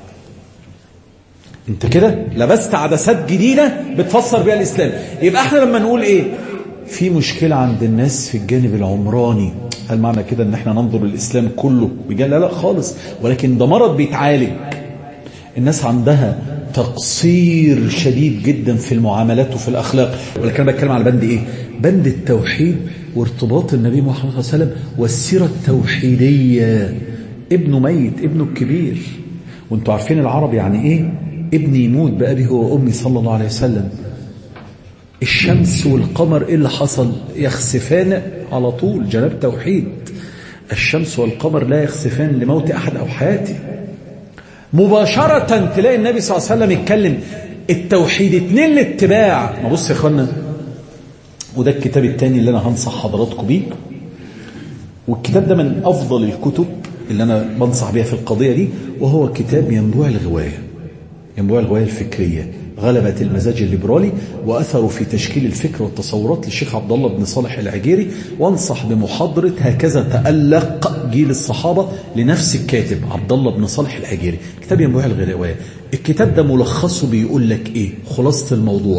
[SPEAKER 2] انت كده لبست عدسات جديدة بتفسر بها الإسلام. يبقى احنا لما نقول ايه في مشكلة عند الناس في الجانب العمراني، هل معنى كده ان احنا ننظر للإسلام كله بجانب؟ لا لا خالص، ولكن ده مرض بيتعالج. الناس عندها تقصير شديد جدا في المعاملات وفي الأخلاق. ولكن أنا بتكلم على بند إيه؟ بند التوحيد وارتباط النبي محمد صلى الله عليه وسلم والسيرة التوحيدية. ابنه ميت، ابنه الكبير، وانتوا عارفين العرب يعني إيه ابني يموت بأبي هو وأمي صلى الله عليه وسلم. الشمس والقمر إيه اللي حصل؟ يخسفان على طول، جناب توحيد. الشمس والقمر لا يخسفان لموت أحد أو حياته. مباشرة تلاقي النبي صلى الله عليه وسلم يتكلم التوحيد، اتنين الاتباع. ما بص يا اخوانا، وده الكتاب الثاني اللي انا هنصح حضراتكم بيه، والكتاب ده من افضل الكتب اللي انا بنصح بيها في القضية دي، وهو كتاب ينبوع الغواية. ينبوع الغواية الفكرية، غلبة المزاج الليبرالي وأثره في تشكيل الفكر والتصورات للشيخ عبد الله بن صالح العجيري. وانصح بمحاضرة هكذا تألق جيل الصحابة لنفس الكاتب عبد الله بن صالح العجيري، كتاب ينبوع الغواية. الكتاب ده ملخصه بيقول لك ايه؟ خلاصة الموضوع: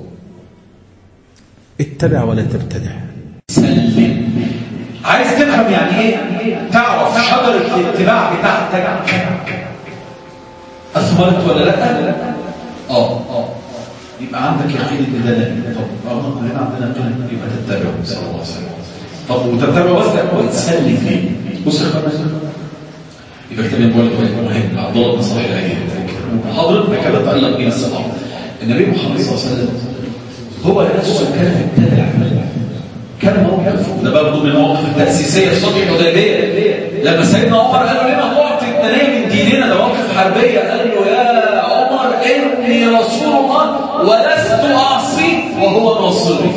[SPEAKER 2] اتبع ولا تبتدع.
[SPEAKER 4] سلم. عايز تفهم يعني ايه؟ تعرف شجرة الاتباع بتاعتك أثمرت ولا لا؟ اه اه يبقى عندك يقين ان ده نبي. طب اه كلنا عندنا يقين، يبقى تتبعه صلى الله عليه وسلم. طب وتتبعه بس وتسلم فيه. بص يا اخوانا، يبقى كتاب ينبوع الغواية مهم عبد الله بن صالح العجيري. محاضرة هكذا تألق بين الصحابة. النبي محمد صلى الله عليه وسلم هو نفسه كان يتبع، كان موقف ده برضه من المواقف التأسيسية في صلح الحديبية لما سيدنا عمر قال له لما تعطي التنايم من ديننا، ده موقف حربية. قال له يا عمر إني رسول الله ولست أعصي وهو ناصري.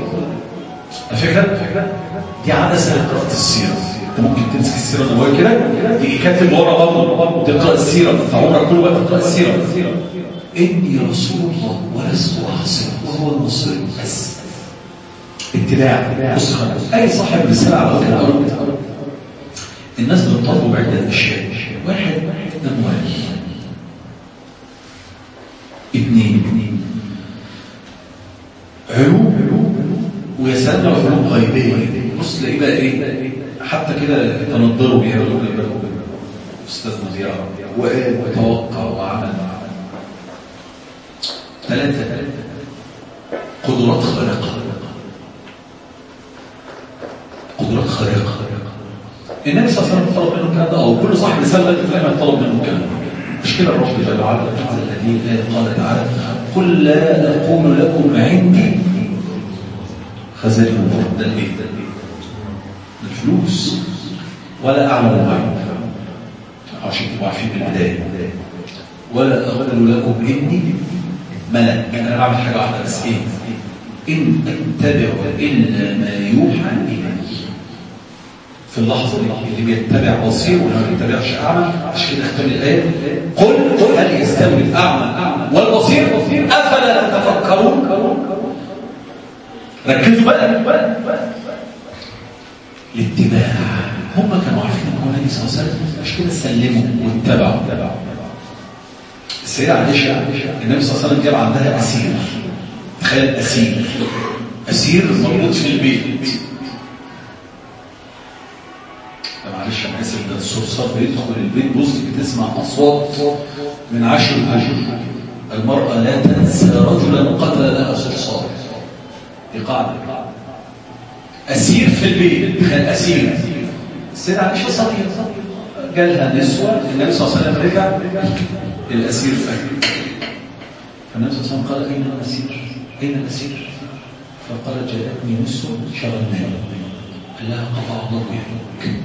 [SPEAKER 4] الفكرة دي عدسة لقراءة السيرة. انت ممكن تمسك السيرة النبوية كده، تيجي كاتب ورا برضه تقرأ السيرة، فعمرك كل وقت تقرأ السيرة. إني رسول الله ولست أعصي وهو ناصري. بس اتباع. بص خلاص، اي صاحب رساله على وجه الارض الناس بتطالبوا بعده اشياء: واحد اموال، اثنين علوم، ويا سلام علوم غيبيه. بص تلاقيه بقى ايه حتى كده تنظروا بيها استاذنا زياره وتوقع وعمل. ثلاثه قدرات خارقه، قدرات خارقة. النبي صلى الله عليه وسلم طلب منه الكلام ده، او كل صاحب رسالة الإسلام طلب منه الكلام ده. مش كده الرب جل وعلا الذي قال تعالى: قل لا أقول لكم عندي خزائن الأرض. ده الايه؟ الفلوس. ولا أعلم الغيب، عشان تبقوا عارفين من البداية. ولا أقول لكم إني ملك، أنا بعمل حاجة واحدة بس، إيه؟ إن أتبع إلا ما يوحى إلي. في اللحظة دي اللي بيتبع بصير ولا ما بيتبعش أعمى. عشان كده اختم الآية: قل هل يستوي الأعمى والبصير أفلا تتفكرون. ركزوا بقى الاتباع. هم كانوا عارفين ان هو النبي صلى الله عليه وسلم، مش كده سلموا واتبعوا. السيدة عائشة النبي صلى الله عليه وسلم جاب عندها أسير. تخيل أسير أسير مربوط في البيت. معلش انا اسف، ده الصرصار بيدخل البيت، بص بتسمع اصوات من عشر الهجر. المرأة لا تنسى رجلا قتل لها صرصار. دي قاعدة. أسير في البيت، تخيل أسير. السيدة عائشة صغيرة جالها نسوة، النبي صلى الله عليه وسلم رجع الأسير فجر. فالنبي صلى الله عليه وسلم قال: أين الأسير؟ أين الأسير؟ فقالت: جاءتني نسوة شغلني. قال لها: قطع الله يدك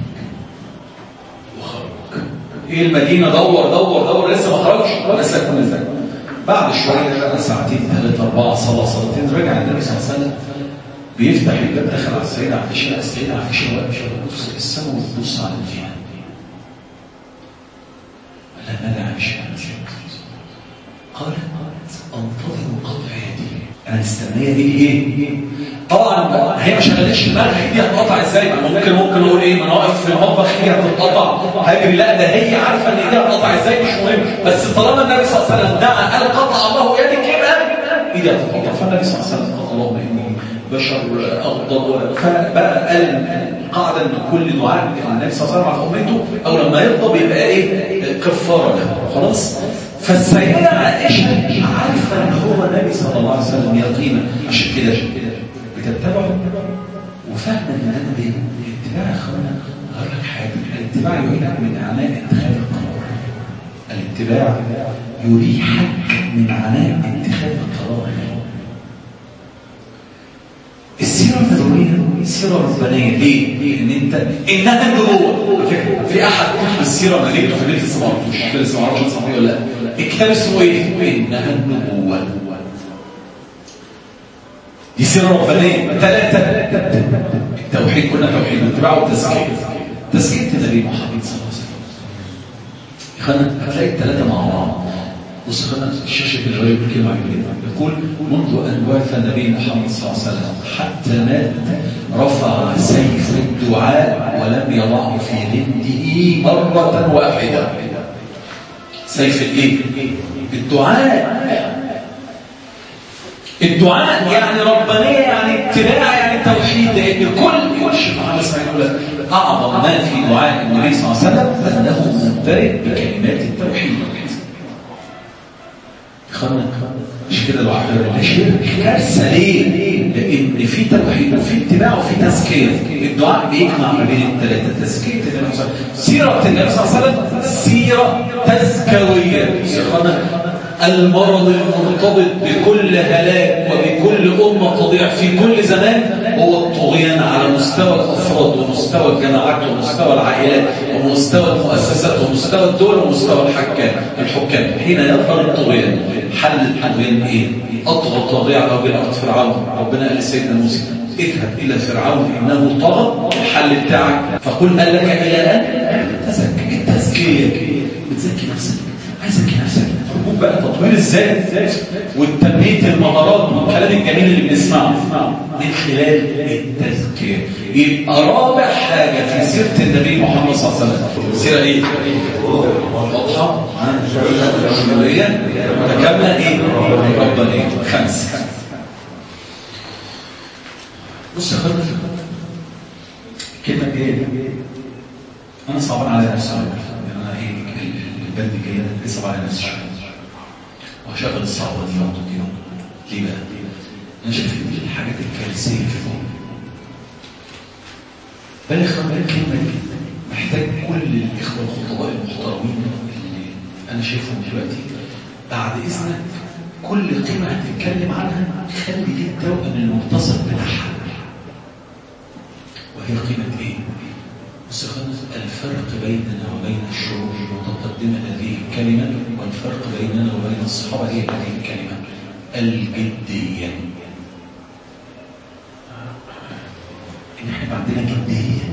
[SPEAKER 4] وخرج. ايه المدينة دور دور دور لسه ما خرجش، بس يكون ازاي. بعد شوية بقى ساعتين ثلاثة أربعة صلاة صلاتين رجع النبي صلى الله عليه وسلم بيفتح الباب داخل على السيدة عائشة. السيدة عائشة واقفة بتبص في السماء وبتبص على الجنة. قال لها: ماذا عائشة؟ قالت: انتظر قطع يدي. انا مستنيه دي ايه؟ طبعا هي ما شغلتش دماغها ايدي هتقطع ازاي. ممكن ممكن اقول ايه، ما انا واقف في المطبخ ايدي هتتقطع هجري. لا، ده هي عارفه ان ايدي هتقطع ازاي، مش مهم. بس طالما النبي صلى الله عليه وسلم دعا قال قطع الله يدك، يبقى ايدي هتتقطع. فالنبي صلى الله عليه وسلم قال: اللهم اني بشر اغضب. فبقى قال قاعده ان كل دعاء النبي صلى الله عليه وسلم على امته او لما يغضب يبقى ايه؟ كفاره له. خلاص. فالسيدة عائشة عارفة ان هو النبي صلى الله عليه وسلم يقينا، عشان كده بتتبعه وفاهمة ان انا دي الاتباع يا اخوانا. اقول لك حاجة، الاتباع يريحك من عناء اتخاذ القرار. الاتباع يريحك من عناء اتخاذ القرار. السيرة النبوية سيرة ربانية. ليه؟ ليه؟ ان انت انها النبوة. في احد كتب السيرة ما جبته في بيت السماوات مش في بيت السماوات صحيح ولا لا؟ الكتاب اسمه ايه؟ انها النبوة. دي سيرة ربانية. ثلاثة التوحيد، كنا توحيد والاتباع والتزكية. تزكية النبي محمد صلى الله عليه وسلم. خلنا هتلاقي الثلاثة مع بعض. بص خلنا الشاشة كده يقول كلمة عجيبة. يقول منذ أن بعث النبي محمد صلى الله عليه وسلم حتى مات رفع سيف الدعاء ولم يضعه في غمده مرة واحدة. سيف الايه؟ الدعاء. الدعاء يعني ربانية، يعني اتباع، يعني توحيد. لأن كل كل شيء محمد صلى الله عليه وسلم أعظم ما في دعاء النبي صلى الله عليه وسلم أنه ممتلئ بكلمات التوحيد. خلنا مش كده لوحدها، مش كارثه. ليه؟ لان في توحيد وفي اتباع وفي تزكيه. الدعاء بيجمع ما بين الثلاثه. تزكيه النبي صلى الله عليه وسلم، سيره النبي صلى الله عليه وسلم سيره تزكويه. المرض المرتبط بكل هلاك وبكل امه تضيع في كل زمان هو الطغيان على مستوى الافراد ومستوى الجماعات ومستوى العائلات ومستوى المؤسسات ومستوى الدول ومستوى الحكام الحكام. حين يظهر الطغيان، حل الطغيان ايه؟ اطغى طاغية على وجه الارض فرعون. ربنا قال لسيدنا موسى اذهب الى فرعون انه طغى. الحل بتاعك فقل هل لك الى ان تزكي. التزكيه بتزكي نفسك، عايز تزكي نفسك. ركوب بقى تطوير الذات والتنميه المهارات والكلام الجميل اللي بنسمعه من خلال التزكيه. يبقى رابع حاجه في سيره النبي محمد صلى الله عليه وسلم سيره ايه؟ واضحه شموليه متكامله ايه؟ ربانيه. خمس. بص يا اخوانا كلمه ايه؟ انا صعبان على نفسي. انا ايه البند كده لسه على نفسي شويه وهشغل الصعبه دي واقعد يوم. ليه بقى؟ انا شايف ان دي الحاجات الكارثيه في الامه. بالغ خبر الكلمه دي محتاج كل الاخوه الخطباء المحترمين اللي انا شايفهم دلوقتي بعد اذنك كل قيمه هتتكلم عنها خلي دي التوأم المتصل بتاعها. وهي قيمه ايه؟ بص يا اخوانا، الفرق بيننا وبين الشعوب المتقدمه هذه الكلمه والفرق بيننا وبين الصحابه هي هذه الكلمه الجديه. ان احنا عندنا جديه.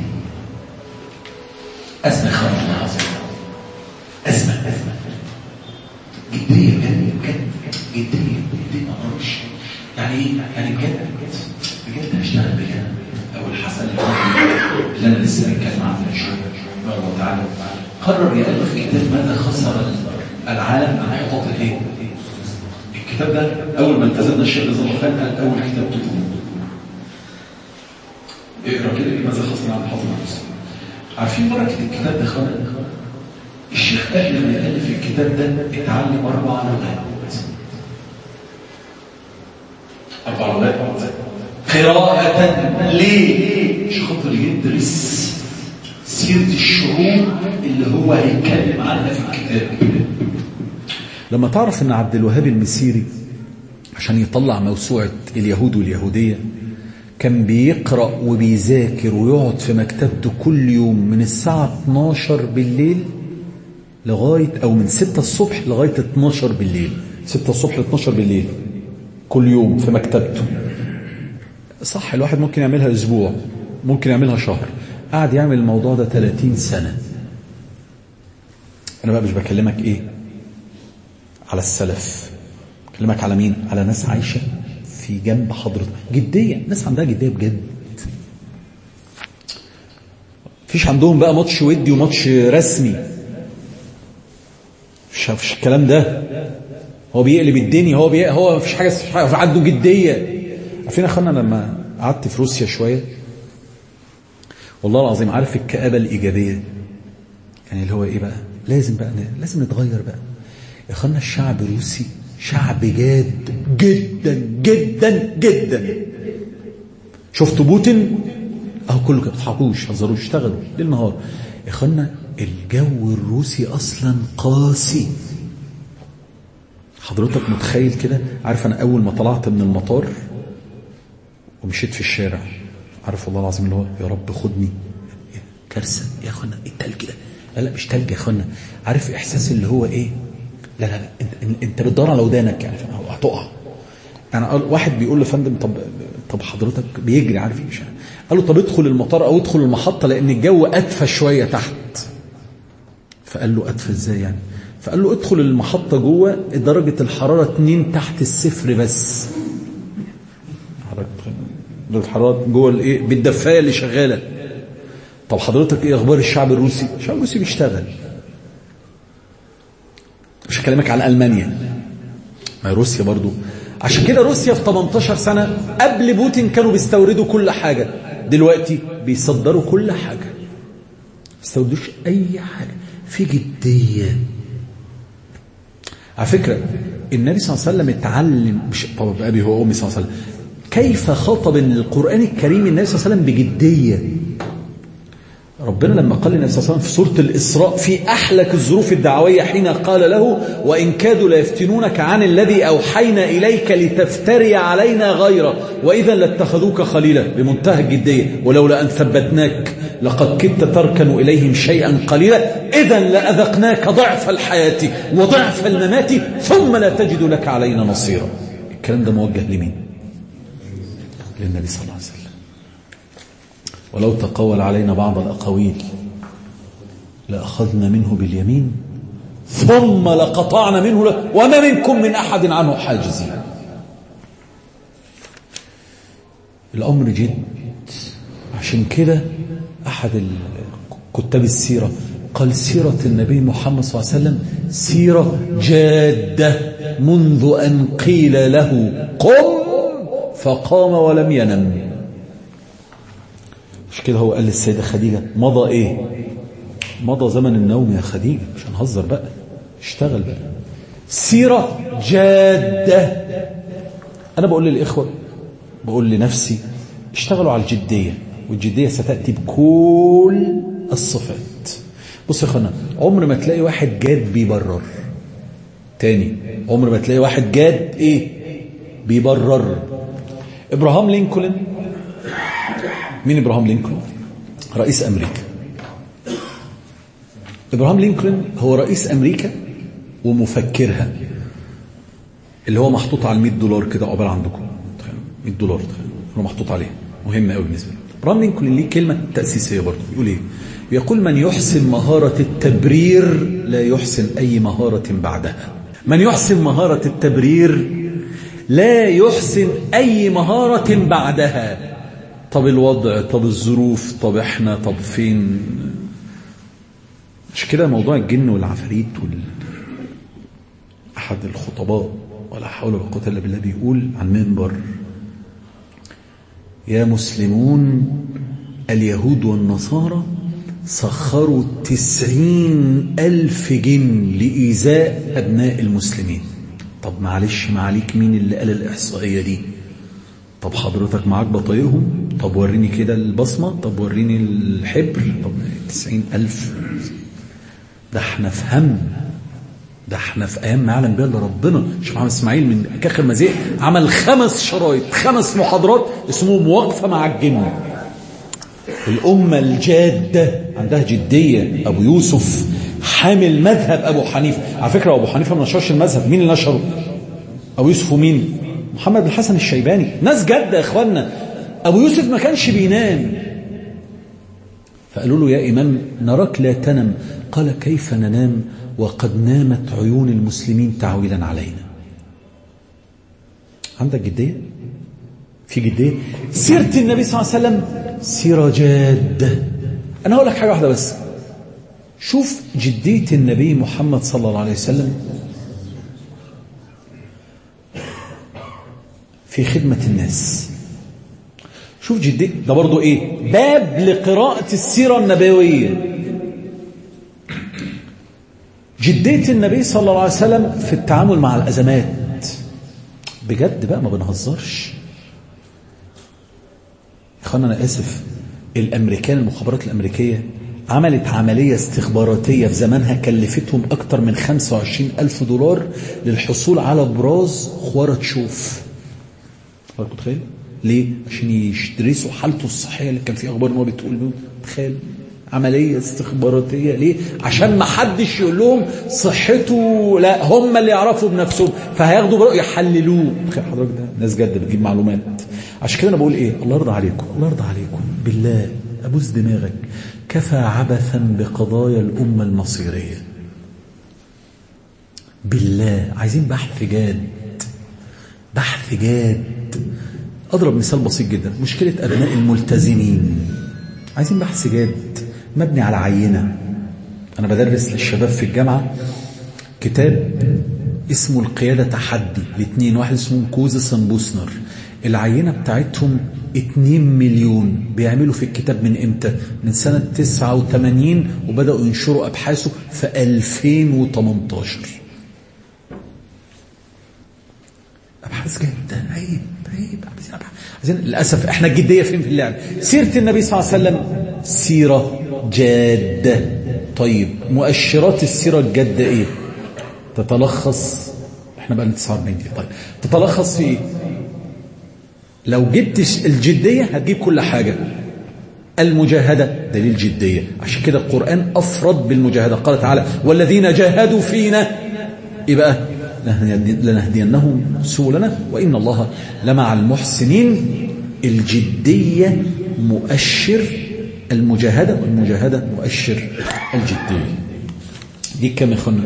[SPEAKER 4] ازمه خالص الله عز وجل. ازمه ازمه جديه بجد بجد جديه جديه ما اقدرش. يعني ايه؟ يعني بجد بجد هشتغل بجد. أبو الحسن اللي أنا لسه بتكلم عنه من شوية الله تعالى قرر يألف كتاب ماذا خسر العالم من حقوق الايه؟ الكتاب ده أول ما التزمنا الشيخ نظام خان قال أول كتاب تكتبه اقرأ كده ماذا خسر العالم من حقوق المسلمين. عارفين بركة الكتاب ده خوانا؟ الشيخ قال لما يألف الكتاب ده اتعلم أربع لغات. أربع لغات قراءة. ليه؟ مش خاطر يدرس سيرة الشعوب اللي هو هيتكلم عنها في الكتاب.
[SPEAKER 2] لما تعرف ان عبد الوهاب المسيري عشان يطلع موسوعة اليهود واليهودية كان بيقرأ وبيذاكر ويقعد في مكتبته كل يوم من الساعة اتناشر بالليل لغاية او من ستة الصبح لغاية اتناشر بالليل. ستة الصبح ل اتناشر بالليل كل يوم في مكتبته. صح الواحد ممكن يعملها اسبوع ممكن يعملها شهر. قاعد يعمل الموضوع ده ثلاثين سنة. انا بقى مش بكلمك ايه على السلف، بكلمك على مين؟ على ناس عايشة في جنب حضرتك. جدية، ناس عندها جدية بجد. فيش عندهم بقى ماتش ودي وماتش رسمي، مش فيش الكلام ده. هو بيقلب الدنيا، هو بي... هو مفيش حاجة عنده جدية. عارفين يا اخوانا لما قعدت في روسيا شوية والله العظيم عارف الكآبة الإيجابية يعني اللي هو ايه بقى؟ لازم بقى لازم نتغير بقى. اخوانا الشعب الروسي شعب جاد جدا جدا جدا. شفتوا بوتين اهو كله كده بتضحكوش هزروش اشتغلوا ليل نهار. اخوانا الجو الروسي اصلا قاسي. حضرتك متخيل كده؟ عارف انا اول ما طلعت من المطار ومشيت في الشارع، عارف والله العظيم اللي هو يا رب خدني كارثه يا اخوانا التلج ده. لا لا مش تلج يا اخوانا، عارف احساس اللي هو ايه؟ لا لا لا انت, انت بتدور على ودانك يعني هتقع. انا واحد بيقول له فندم طب طب حضرتك بيجري عارف مش عارف. قال له طب ادخل المطار او ادخل المحطه لان الجو ادفى شويه تحت. فقال له ادفى ازاي يعني؟ فقال له ادخل المحطه جوه درجه الحراره اتنين تحت الصفر بس. درجه الحراره جوه الايه بالدفايه اللي شغاله. طب حضرتك ايه اخبار الشعب الروسي؟ الشعب الروسي بيشتغل. مش هكلمك على المانيا، ما روسيا برضو. عشان كده روسيا في تمنتاشر سنه قبل بوتين كانوا بيستوردوا كل حاجه، دلوقتي بيصدروا كل حاجه، ما بيستوردوش اي حاجه، في جديه. على فكره النبي صلى الله عليه وسلم اتعلم مش طب ابي هو امي صلى الله عليه وسلم كيف خاطب القران الكريم النبي صلى الله عليه وسلم بجديه. ربنا لما قال للنبي صلى الله عليه وسلم في سورة الإسراء في أحلك الظروف الدعوية حين قال له وإن كادوا ليفتنونك عن الذي أوحينا إليك لتفتري علينا غيره وإذا لاتخذوك خليلا، بمنتهى الجدية ولولا أن ثبتناك لقد كدت تركن إليهم شيئا قليلا إذا لأذقناك ضعف الحياة وضعف الممات ثم لا تجد لك علينا نصيرا. الكلام ده موجه لمين؟ للنبي صلى الله عليه وسلم. ولو تقول علينا بعض الأقاويل لأخذنا منه باليمين ثم لقطعنا منه ل... وما منكم من أحد عنه حاجزين. الأمر جد. عشان كده أحد كتاب السيرة قال سيرة النبي محمد صلى الله عليه وسلم سيرة جادة منذ أن قيل له قم فقام ولم ينم. مش كده هو قال للسيدة خديجة مضى ايه؟ مضى زمن النوم يا خديجة، مش هنهزر بقى، اشتغل بقى. سيرة جادة. انا بقول للإخوة بقول لنفسي اشتغلوا على الجدية، والجدية ستأتي بكل الصفات. بص يا اخوانا عمر ما تلاقي واحد جاد بيبرر. تاني عمر ما تلاقي واحد جاد ايه؟ بيبرر. ابراهام لينكولن. مين ابراهام لينكولن؟ رئيس امريكا. ابراهام لينكولن هو رئيس امريكا ومفكرها، اللي هو محطوط على المئة دولار كده عقبال عندكم مئة دولار هو محطوط عليه، مهم قوي بالنسبه له. ابراهام لينكولن ليه كلمه تاسيسيه برضه، يقول ايه؟ يقول من يحسن مهاره التبرير لا يحسن اي مهاره بعدها. من يحسن مهاره التبرير لا يحسن اي مهاره بعدها. طب الوضع، طب الظروف، طب احنا، طب فين. مش كده موضوع الجن والعفاريت وال... احد الخطباء ولا حول ولا قوه الا بالله بيقول عن منبر يا مسلمون اليهود والنصارى سخروا تسعين ألف جن لإيذاء أبناء المسلمين. طب معلش معليك مين اللي قال الإحصائية دي؟ طب حضرتك معاك بطايقهم؟ طب وريني كده البصمة، طب وريني الحبر. طب تسعين ألف ده احنا في هم، ده احنا في أيام ما يعلم بها إلا ربنا. شيخ محمد إسماعيل من كاخر مزيق عمل خمس شرايط خمس محاضرات اسمهم وقفة مع الجن. الأمة الجادة عندها جدية. أبو يوسف حامل مذهب أبو حنيفة. على فكرة أبو حنيفة ما نشرش المذهب، مين اللي نشره؟ أبو يوسف ومين؟ محمد بن الحسن الشيباني. ناس جادة يا إخوانا. أبو يوسف ما كانش بينام، فقالوا له يا إمام نراك لا تنم. قال كيف ننام وقد نامت عيون المسلمين تعويلا علينا. عندك جدية؟ في جدية. سيرة النبي صلى الله عليه وسلم سيرة جادة. أنا هقول لك حاجة واحدة بس، شوف جدية النبي محمد صلى الله عليه وسلم في خدمة الناس. شوف جدية ده برضو إيه؟ باب لقراءة السيرة النبوية. جدية النبي صلى الله عليه وسلم في التعامل مع الأزمات. بجد بقى ما بنهزرش اخوانا، انا اسف، الامريكان المخابرات الامريكيه عملت عمليه استخباراتيه في زمانها كلفتهم اكتر من خمسة وعشرين ألف دولار للحصول على براز خوارتشوف. حضرتك متخيل ليه؟ عشان يدرسوا حالته الصحيه اللي كان في اخبار ان هو بتقول. تخيل عمليه استخباراتيه ليه؟ عشان ما حدش يقول لهم صحته، لا هم اللي يعرفوا بنفسهم، فهياخدوا برأي يحللوه. تخيل حضرتك، ده ناس جد بتجيب معلومات. عشان كده انا بقول ايه، الله يرضى عليكم، الله يرضى عليكم بالله، ابوس دماغك، كفى عبثا بقضايا الامه المصيريه. بالله عايزين بحث جاد، بحث جاد. اضرب مثال بسيط جدا، مشكله ابناء الملتزمين، عايزين بحث جاد مبني على عينه. انا بدرس للشباب في الجامعه كتاب اسمه القياده تحدي لاثنين، واحد اسمه كوزس بوسنر. العينة بتاعتهم اتنين مليون. بيعملوا في الكتاب من امتى؟ من سنة تسعة وثمانين، وبدأوا ينشروا أبحاثه في ألفين وثمانية عشر. أبحاث جدا، عيب عيب. عايزين للأسف احنا الجدية فين في اللعب؟ سيرة النبي صلى الله عليه وسلم سيرة جادة. طيب مؤشرات السيرة الجادة ايه؟ تتلخص، احنا بقى تسعة وأربعين دي. طيب تتلخص في ايه؟ لو جبت الجدية هتجيب كل حاجة. المجاهدة دليل جدية، عشان كده القرآن أفرد بالمجاهدة. قال تعالى والذين جاهدوا فينا يبقى لنهدينهم سبلنا وإن الله لمع المحسنين. الجدية مؤشر المجاهدة، والمجاهدة مؤشر الجدية. دي كم يخلنا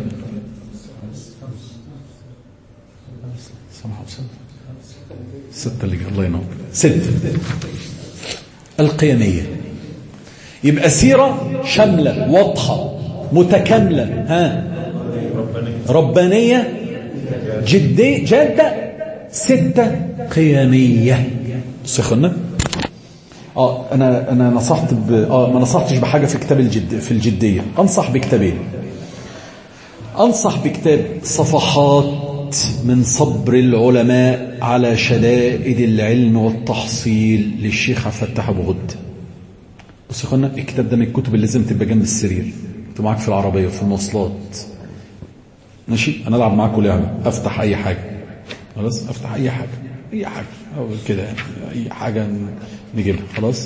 [SPEAKER 2] ستة اللي الله ينور ستة. القيمية يبقى سيرة شاملة واضحة متكاملة، ها ربانية جدية جادة. ستة قيمية. سخنة. اه انا انا نصحت ب... اه ما نصحتش بحاجة في كتاب الجد في الجدية. انصح بكتابين. انصح بكتاب صفحات من صبر العلماء على شدائد العلم والتحصيل للشيخ عبد الفتاح ابو غد. بصوا يا اخوانا، الكتاب ده من الكتب اللي لازم تبقى جنب السرير، تبقى معاك في العربيه وفي المواصلات. ماشي، انا العب معاكم لعبه، افتح اي حاجه، خلاص افتح اي حاجه اي حاجه او كده يعني، اي حاجه نجيبها خلاص.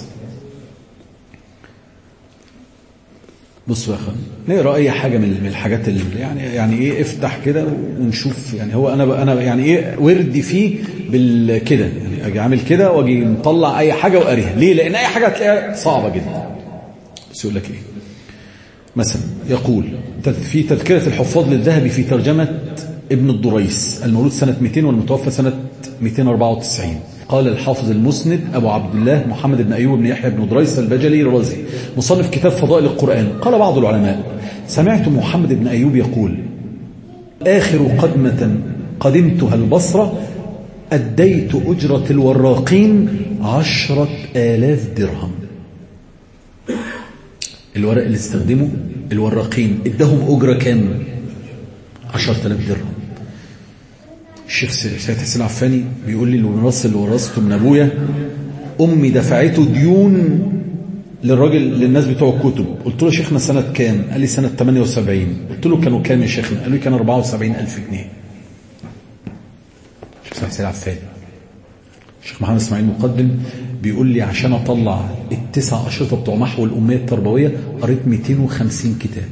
[SPEAKER 2] بصوا يا اخوان، نقرا اي حاجه من الحاجات اللي يعني يعني ايه، افتح كده ونشوف. يعني هو انا انا يعني ايه وردي فيه بالكده، يعني اجي عامل كده واجي مطلع اي حاجه وقاريها. ليه؟ لان اي حاجه هتلاقيها صعبه جدا. بس يقول لك ايه مثلا، يقول في تذكره الحفاظ للذهبي في ترجمه ابن الدريس المولود سنه مئتين والمتوفى سنه مئتين وأربعة وتسعين. قال الحافظ المسند أبو عبد الله محمد بن أيوب بن يحيى بن دريس البجلي الرازي مصنف كتاب فضائل القرآن. قال بعض العلماء: سمعت محمد بن أيوب يقول: آخر قدمة قدمتها البصرة أديت أجرة الوراقين عشرة آلاف درهم. الورق اللي استخدموا الوراقين ادهم أجرة كام؟ عشرة آلاف درهم. الشيخ سيد حسين عفاني بيقول لي الوراث اللي ورثته من ابويا، امي دفعته ديون للراجل للناس بتوع الكتب. قلت له يا شيخنا سنه كام؟ قال لي سنه ثمانية وسبعين. قلت له كانوا كام يا شيخنا؟ قال لي كان أربعة وسبعين ألف جنيه. الشيخ سيد حسين عفاني. الشيخ محمد اسماعيل مقدم بيقول لي عشان اطلع التسع اشرطه بتوع محو الاميه التربويه قريت مئتين وخمسين كتاب.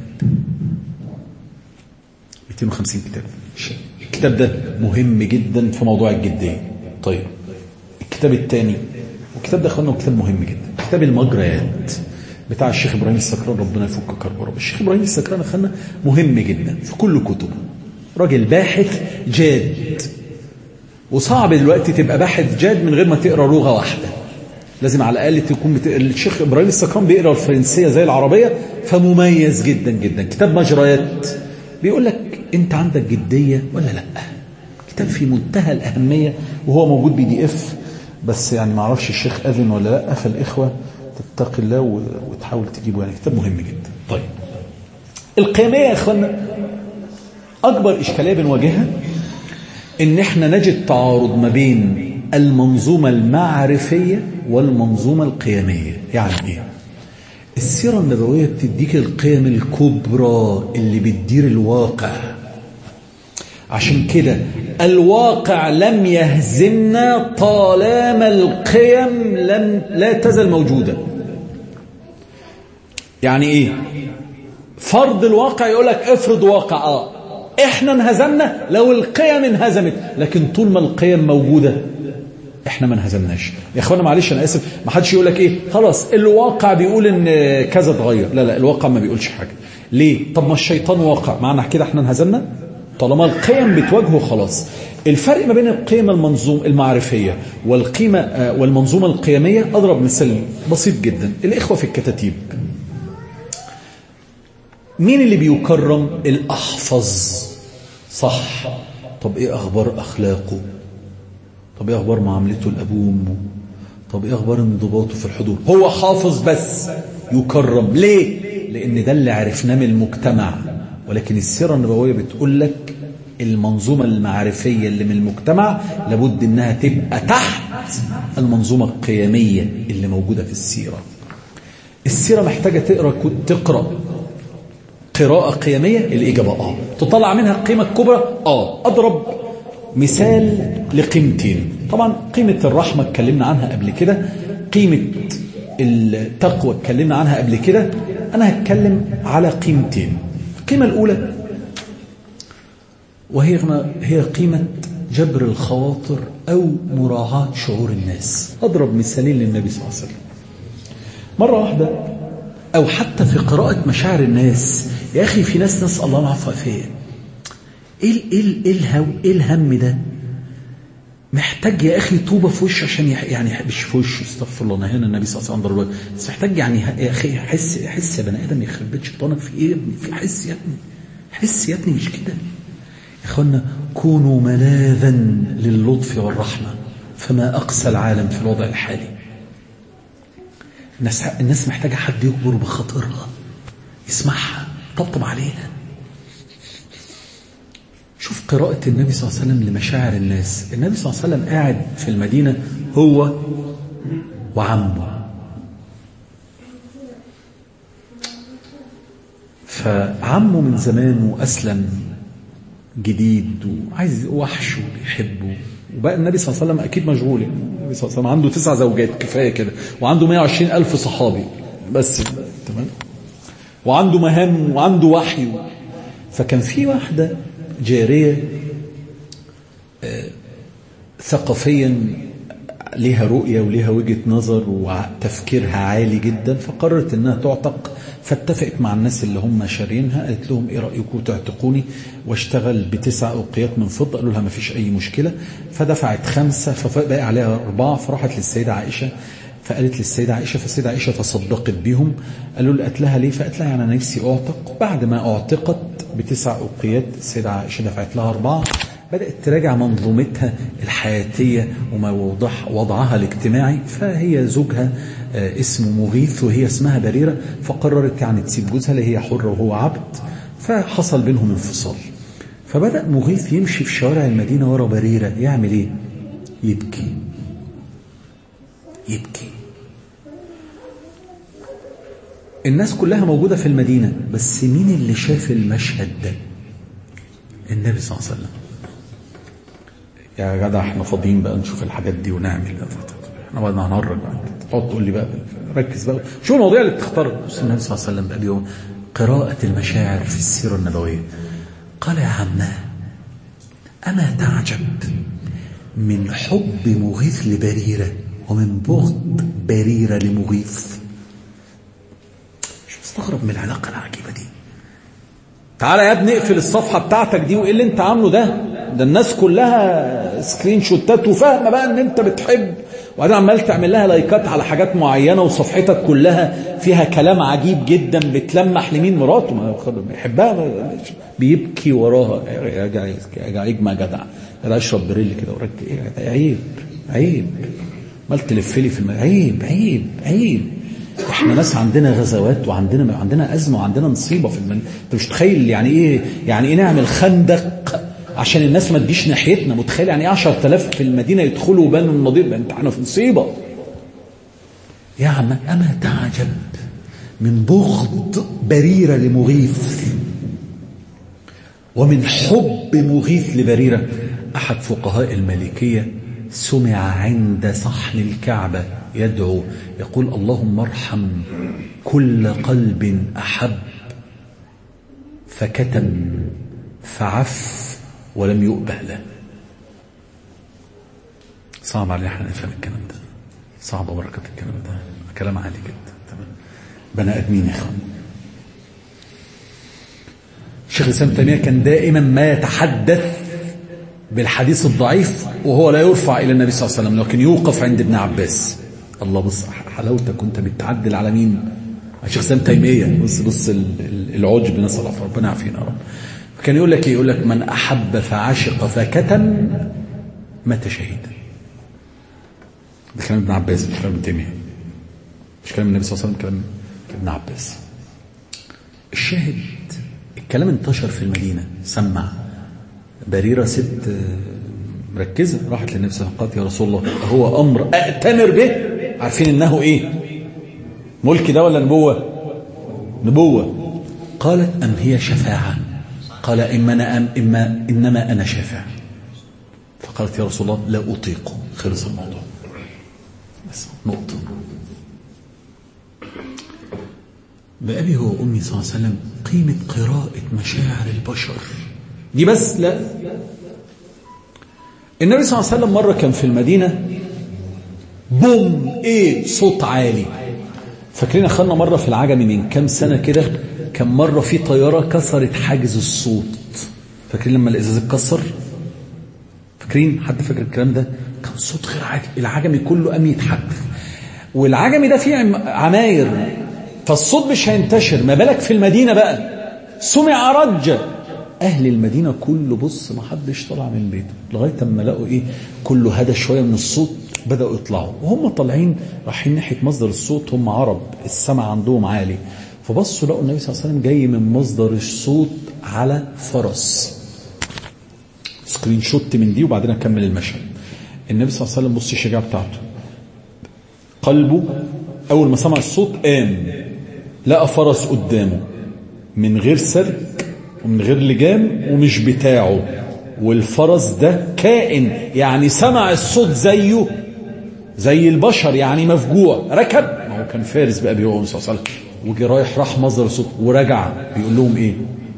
[SPEAKER 2] مئتين وخمسين كتاب. الكتاب ده مهم جدا في موضوع الجدية. طيب الكتاب الثاني، والكتاب ده اخوانا كتاب مهم جدا، كتاب المجريات بتاع الشيخ ابراهيم السكران، ربنا يفك كربه. الشيخ ابراهيم السكران اخوانا مهم جدا في كل كتبه، راجل باحث جاد. وصعب دلوقتي تبقى باحث جاد من غير ما تقرا لغه واحده، لازم على الاقل تكون بت... الشيخ ابراهيم السكران بيقرا الفرنسيه زي العربيه، فمميز جدا جدا. كتاب مجريات بيقول لك انت عندك جدية ولا لا. كتاب في منتهى الأهمية، وهو موجود بي دي اف، بس يعني ما اعرفش الشيخ أذن ولا لا. فالإخوة تتقي الله وتحاول تجيبه، يعني كتاب مهم جدا. طيب القيمية يا إخوانا أكبر إشكالية بنواجهها إن إحنا نجد تعارض ما بين المنظومة المعرفية والمنظومة القيمية. يعني إيه؟ السيرة النبوية بتديك القيم الكبرى اللي بتدير الواقع. عشان كده الواقع لم يهزمنا طالما القيم لم لا تزل موجودة. يعني إيه؟ فرض الواقع يقولك افرض واقع آه إحنا انهزمنا لو القيم انهزمت، لكن طول ما القيم موجودة احنا ما انهزمناش. يا اخوانا معلش انا اسف، ما حدش يقول لك ايه خلاص الواقع بيقول ان كذا اتغير. لا لا، الواقع ما بيقولش حاجه. ليه؟ طب ما الشيطان واقع، معنى كده احنا انهزمنا؟ طالما القيم بتواجهه خلاص. الفرق ما بين القيمه المنظوم المعرفيه والقيمه والمنظومه القيميه اضرب مثال بسيط جدا. الاخوه في الكتاتيب مين اللي بيكرم؟ الاحفظ، صح؟ طب ايه اخبار اخلاقه؟ طب ايه اخبار معاملته لابوه وامه؟ طب ايه اخبار انضباطه في الحضور؟ هو حافظ بس يكرم. ليه؟ لان ده اللي عرفناه من المجتمع. ولكن السيره النبويه بتقول لك المنظومه المعرفيه اللي من المجتمع لابد انها تبقى تحت المنظومه القيميه اللي موجوده في السيره. السيره محتاجه تقرا تقرا قراءه قيميه. الاجابه اه. تطلع منها القيمه الكبرى اه. اضرب مثال لقيمتين. طبعا قيمة الرحمة اتكلمنا عنها قبل كده، قيمة التقوى اتكلمنا عنها قبل كده. أنا هتكلم على قيمتين. القيمة الأولى وهي هي قيمة جبر الخواطر أو مراعاة شعور الناس. أضرب مثالين للنبي صلى الله عليه وسلم. مرة واحدة أو حتى في قراءة مشاعر الناس. يا أخي في ناس نسأل الله العفو والعافية، ايه ايه ايه ايه الهم ده؟ محتاج يا اخي طوبه في وشه عشان يعني مش في وشه، استغفر الله، نهانا النبي صلى الله عليه وسلم ضرب، بس محتاج يعني يا اخي حس حس يا بني ادم، يخرب بيت شيطانك في ايه يا ابني؟ في حس يا ابني، حس يا ابني، مش كده يا اخوانا؟ كونوا ملاذا للطف والرحمه فما اقسى العالم في الوضع الحالي. الناس الناس محتاجه حد يكبر بخاطرها، يسمعها، طبطب عليها. شوف قراءة النبي صلى الله عليه وسلم لمشاعر الناس. النبي صلى الله عليه وسلم قاعد في المدينة هو وعمه، فعمه من زمان وأسلم جديد وعايز وحشه وبيحبه، وبقى النبي صلى الله عليه وسلم أكيد مشغول. النبي صلى الله عليه وسلم عنده تسع زوجات كفاية كده، وعنده مئة وعشرين ألف صحابي بس، تمام، وعنده مهام وعنده وحي. فكان في واحدة جارية آه ثقافيا لها رؤية ولها وجهة نظر وتفكيرها عالي جدا، فقررت انها تعتق. فاتفقت مع الناس اللي هم شارينها، قالت لهم ايه رأيكم تعتقوني واشتغل بتسع أوقيات من فضة؟ قالوا لها ما فيش اي مشكلة. فدفعت خمسة فبقى عليها أربعة، فراحت للسيدة عائشة فقالت للسيدة عائشة، فالسيدة عائشة تصدقت بيهم. قالوا لها قالت لها ليه؟ فقالت لها يعني انا نفسي اعتق. بعد ما اعتقت بتسع أوقيات السيدة عائشة دفعت لها أربعة، بدأت تراجع منظومتها الحياتية ووضعها الاجتماعي. فهي زوجها اسمه مغيث وهي اسمها بريرة، فقررت يعني تسيب جوزها اللي هي حرة وهو عبد، فحصل بينهم انفصال. فبدأ مغيث يمشي في شوارع المدينة ورا بريرة. يعمل ايه؟ يبكي يبكي. الناس كلها موجودة في المدينة، بس مين اللي شاف المشهد ده؟ النبي صلى الله عليه وسلم. يا جدع احنا فاضيين بقى نشوف الحاجات دي ونعمل، احنا بقى هنهرج بقى، تقعد تقول لي بقى ركز بقى شو المواضيع اللي بتختار. بس النبي صلى الله عليه وسلم بقى بيقول قراءة المشاعر في السيرة النبوية. قال يا عماه أما تعجب من حب مغيث لبريرة ومن بغض بريرة لمغيث؟ مش مستغرب من العلاقة العجيبة دي؟ تعالى يا ابني اقفل الصفحة بتاعتك دي، وايه اللي انت عامله ده؟ ده الناس كلها سكرين شوتات وفاهمة بقى ان انت بتحب، وبعدين عمال تعمل لها لايكات على حاجات معينة، وصفحتك كلها فيها كلام عجيب جدا بتلمح لمين؟ مراته ما يحبها، بيبكي وراها. يا جاي يا جدع جدع اشرب بريل كده ورك ايه؟ عيب عيب، مال تلف لي في الم... عيب عيب عيب. احنا ناس عندنا غزوات وعندنا عندنا ازمه وعندنا مصيبه في المن... انت مش متخيل يعني ايه يعني ايه نعمل خندق عشان الناس ما تجيش ناحيتنا. متخيل يعني ايه عشرة آلاف في المدينه يدخلوا بنو النضير؟ انت احنا في مصيبه يا عم. اما تعجب من بغض بريره لمغيث ومن حب مغيث لبريره. احد فقهاء المالكيه سمع عند صحن الكعبة يدعو يقول اللهم ارحم كل قلب أحب فكتم فعف ولم يؤبه له. صعب علينا احنا نفهم الكلام ده، صعب بركة الكلام ده، كلام عالي جدا. تمام، بني ادمين يا اخوان. الشيخ الإسلام ابن تيمية كان دائما ما يتحدث بالحديث الضعيف وهو لا يرفع إلى النبي صلى الله عليه وسلم، لكن يوقف عند ابن عباس. الله، بص حلاوتك كنت بتعدل على مين؟ الشيخ الإسلام ابن تيمية. بص بص العجب، نسأل الله ربنا يعافينا يا رب. كان يقول لك ايه؟ يقول لك من أحب فعشق فكتم مات شهيدا. ده كلام ابن عباس مش كلام ابن تيمية، مش كلام النبي صلى الله عليه وسلم، كلام ابن عباس. الشاهد الكلام انتشر في المدينة، سمع. بريرة ست مركزة راحت للنبي صلى الله عليه وسلم قالت يا رسول الله هو أمر أأتمر به؟ عارفين إنه إيه؟ ملك ده ولا نبوة؟ نبوة. قالت أم هي شفاعة؟ قال إما أنا أم إما إنما أنا شافع. فقالت يا رسول الله لا أطيق. خلص الموضوع، بس نقطة. بأبي هو أمي صلى الله عليه وسلم قيمة قراءة مشاعر البشر دي بس لا. النبي صلى الله عليه وسلم مرة كان في المدينة بوم ايه صوت عالي. فاكرين اخلنا مرة في العجمي من كام سنة كده كان مرة في طيارة كسرت حاجز الصوت. فاكرين لما الازاز اتكسر؟ فاكرين؟ حد فاكر الكلام ده؟ كان صوت غير عادي، العجمي كله قام يتحدث، والعجمي ده فيه عماير فالصوت مش هينتشر، ما بالك في المدينة بقى. سمع رجة أهل المدينة كله، بص ما حدش طلع من بيته لغاية ما لقوا إيه كله هدى شوية من الصوت، بدأوا يطلعوا وهم طالعين رايحين ناحية مصدر الصوت. هم عرب السمع عندهم عالي، فبصوا لقوا النبي صلى الله عليه وسلم جاي من مصدر الصوت على فرس. سكرين شوت من دي وبعدين أكمل المشهد. النبي صلى الله عليه وسلم بص الشجاعة بتاعته، قلبه أول ما سمع الصوت قام لقى فرس قدامه من غير سرك ومن غير لجام ومش بتاعه، والفرس ده كائن يعني سمع الصوت زيه زي البشر يعني مفجوع، ركب. ما هو كان فارس بقى بيقوم صلى الله عليه وسلم وجي رايح راح مصدر الصوت ورجع بيقول لهم ايه؟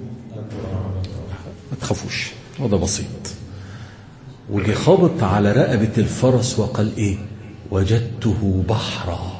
[SPEAKER 2] ما تخافوش هذا بسيط. وجي خابط على رقبة الفرس وقال ايه؟ وجدته بحرا.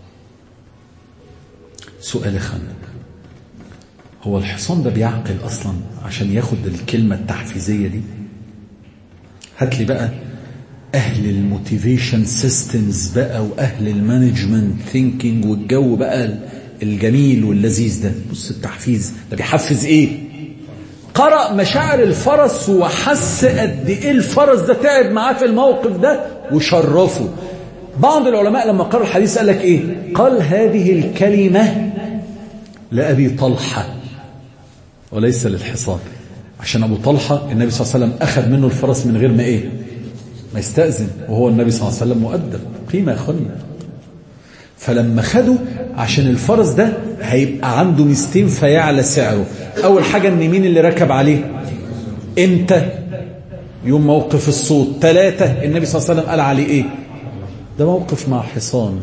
[SPEAKER 2] سؤال خانق، هو الحصان ده بيعقل أصلا عشان ياخد الكلمة التحفيزية دي؟ هات لي بقى أهل الموتيفيشن سيستمز بقى وأهل المانجمنت ثينكينج والجو بقى الجميل واللذيذ ده. بص التحفيز ده بيحفز إيه؟ قرأ مشاعر الفرس وحس قد إيه الفرس ده تعب معاه في الموقف ده وشرفه. بعض العلماء لما قرأ الحديث قال لك إيه؟ قال هذه الكلمة لأبي طلحة وليس للحصان، عشان أبو طلحة النبي صلى الله عليه وسلم أخذ منه الفرس من غير ما إيه؟ ما يستأذن، وهو النبي صلى الله عليه وسلم مؤدب قيمة يا أخوانا. فلما خده عشان الفرس ده هيبقى عنده ميزتين فيعلى سعره. أول حاجة إن مين اللي ركب عليه؟ إمتى؟ يوم موقف الصوت. ثلاثة النبي صلى الله عليه وسلم قال عليه إيه؟ ده موقف مع حصان.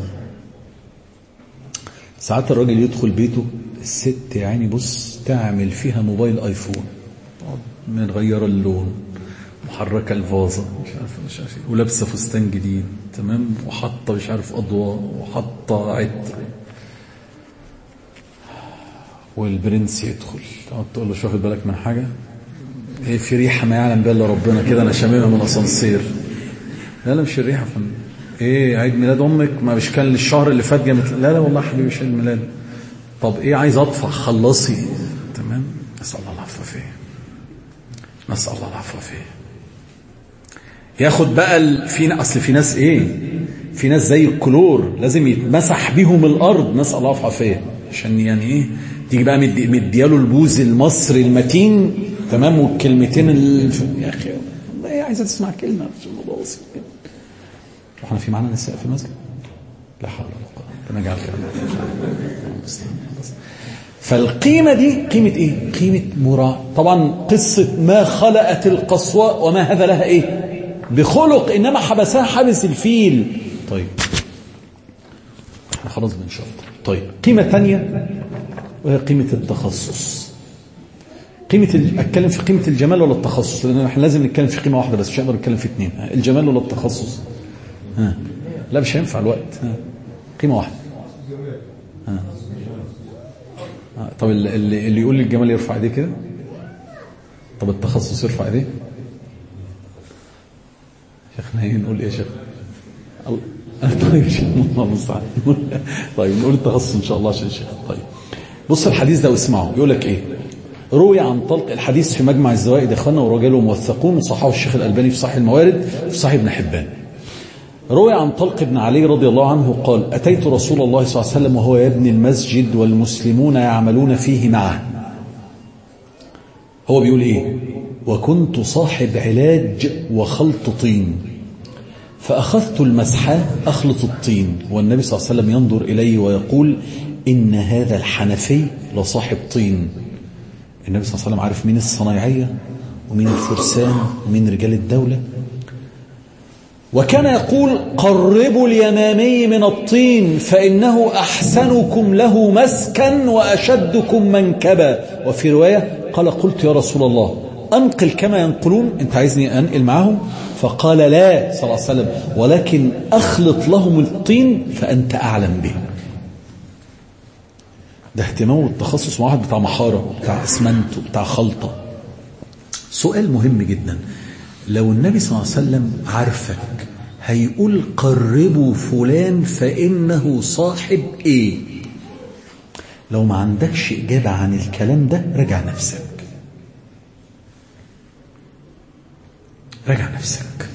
[SPEAKER 2] ساعات الراجل يدخل بيته الست يعني بص تعمل فيها موبايل ايفون، مغيره اللون، محركه الفازه مش عارف مش عارف ولابسه فستان جديد تمام، وحاطه مش عارف اضواء وحاطه عطر، والبرنس يدخل تقعد تقول له شو واخد بالك من حاجه؟ ايه في ريحه ما يعلم بها الا ربنا كده انا شاممها من الاسانسير. لا لا مش الريحه فن. ايه عيد ميلاد امك؟ ما مش كان الشهر اللي فات جامت؟ لا لا والله حبيبي مش عيد ميلاد. طب ايه عايز اطفح؟ خلصي تمام. نسال الله العفو فيه، نسال الله العفو فيه. ياخد بقى ال... في اصل في ناس ايه في ناس زي الكلور لازم يتمسح بيهم الارض، نسال الله العافيه، عشان يعني ايه تيجي بقى مدي مدياله البوز المصري المتين تمام، والكلمتين ال... يا اخي والله ايه عايزه تسمع كلمه في الموضوع بسيط كده. احنا في معانا نساء في المسجد؟ لا حول ولا قوه الا بالله. فالقيمه دي قيمه ايه؟ قيمه مراعاه. طبعا قصه ما خلقت القصواء وما هذا لها ايه بخلق، انما حبسها حبس الفيل. طيب احنا خلاص بنشرط. طيب قيمه ثانيه وهي قيمه التخصص. قيمه ال... اتكلم في قيمه الجمال ولا التخصص؟ لان احنا لازم نتكلم في قيمه واحده بس، مش هنقدر نتكلم في اثنين. الجمال ولا التخصص؟ ها لا مش هينفع الوقت. ها قيمه واحده. ها طب اللي, اللي يقول لي الجمال يرفع ايديه كده. طب التخصص يرفع ايديه. شيخنا ايه نقول ايه يا شيخ؟ طيب الله المستعان. طيب نقول التخصص ان شاء الله عشان الشيخ. طيب بص الحديث ده واسمعه، يقول لك ايه؟ روي عن طلق، الحديث في مجمع الزوائد اخوانا ورجاله موثقون، وصححه الشيخ الألباني في صحيح الموارد في صحيح ابن حبان. روي عن طلق بن علي رضي الله عنه قال: أتيت رسول الله صلى الله عليه وسلم وهو يبني المسجد والمسلمون يعملون فيه معه. هو بيقول ايه؟ وكنت صاحب علاج وخلط طين، فأخذت المسحة أخلط الطين، والنبي صلى الله عليه وسلم ينظر إلي ويقول: إن هذا الحنفي لصاحب طين. النبي صلى الله عليه وسلم عارف مين الصنايعية ومين الفرسان ومين رجال الدولة. وكان يقول: قربوا اليمامي من الطين فإنه أحسنكم له مسكا وأشدكم منكبا. وفي رواية قال: قلت يا رسول الله أنقل كما ينقلون، أنت عايزني أنقل معهم؟ فقال: لا صلى الله عليه وسلم، ولكن أخلط لهم الطين فأنت أعلم به. ده اهتمام التخصص مع واحد بتاع محارة بتاع اسمنت بتاع خلطة. سؤال مهم جدا، لو النبي صلى الله عليه وسلم عارفك هيقول قربوا فلان فإنه صاحب ايه؟ لو ما عندكش إجابة عن الكلام ده راجع نفسك، راجع نفسك.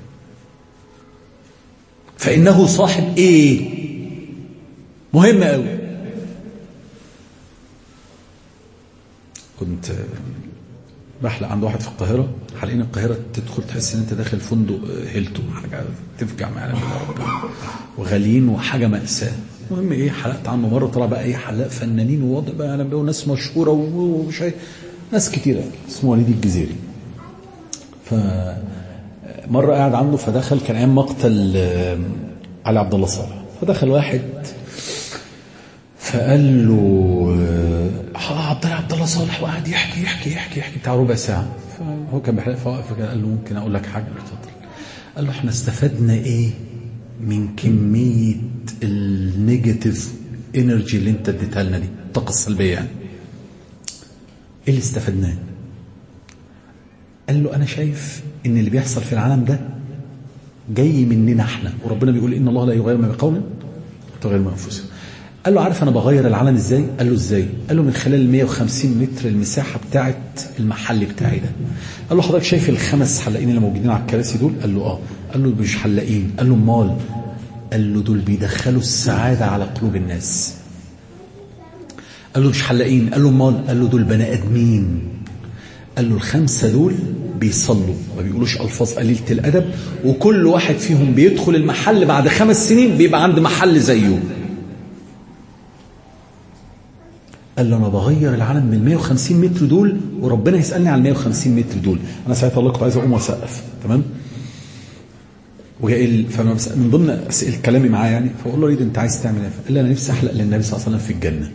[SPEAKER 2] فإنه صاحب ايه؟ مهم قوي. كنت بحلق عند واحد في القاهرة، حالين القاهرة تدخل تحس ان انت داخل فندق هيلتون، حاجة تفجع معنا بالله، وغاليين وحاجة مأساة. المهم ايه، حلقت عنه مرة، طلع بقى ايه حلاق فنانين ووضع بقى انا بقى ناس مشهورة وشيء ناس كتيرة، اسمه وليد الجزيري. فمرة قاعد عنده، فدخل كان ايام مقتل علي عبد الله صالح، فدخل واحد فقال له عبد الله عبد الله صالح، وقعد يحكي يحكي يحكي يحكي بتاع ربع ساعه. فهو كان بيحلق فوقف، فقال له ممكن اقول لك حاجه؟ اتفضل. قال له احنا استفدنا ايه من كميه النيجاتيف انرجي اللي انت اديتها لنا دي، الطاقه السلبيه يعني، ايه اللي استفدناه؟ قال له انا شايف ان اللي بيحصل في العالم ده جاي مننا احنا، وربنا بيقول ان الله لا يغير ما بقوم حتى يغيروا ما بانفسهم. قال له عارف انا بغير العالم ازاي؟ قال له ازاي؟ قال له من خلال ال مية وخمسين متر المساحه بتاعه المحل بتاعي ده. قال له حضرتك شايف الخمس حلاقين اللي موجودين على الكراسي دول؟ قال له اه. قال له مش حلاقين. قال له امال؟ قال له دول بيدخلوا السعاده على قلوب الناس. قال له مش حلاقين. قال له امال؟ قال له دول بني ادمين. قال له الخمسه دول بيصلوا، ما بيقولوش الفاظ قليله الادب، وكل واحد فيهم بيدخل المحل بعد خمس سنين بيبقى عند محل زيه. قال له انا بغير العالم من مية وخمسين متر دول، وربنا يسالني على مية وخمسين متر دول. انا ساعتها الله كنت عايز اقوم واسقف، تمام؟ وجاي من ضمن اسئله كلامي معاه يعني، فاقول له ريد انت عايز تعمل ايه؟ قال لي انا نفسي احلق للنبي صلى الله عليه وسلم في الجنه.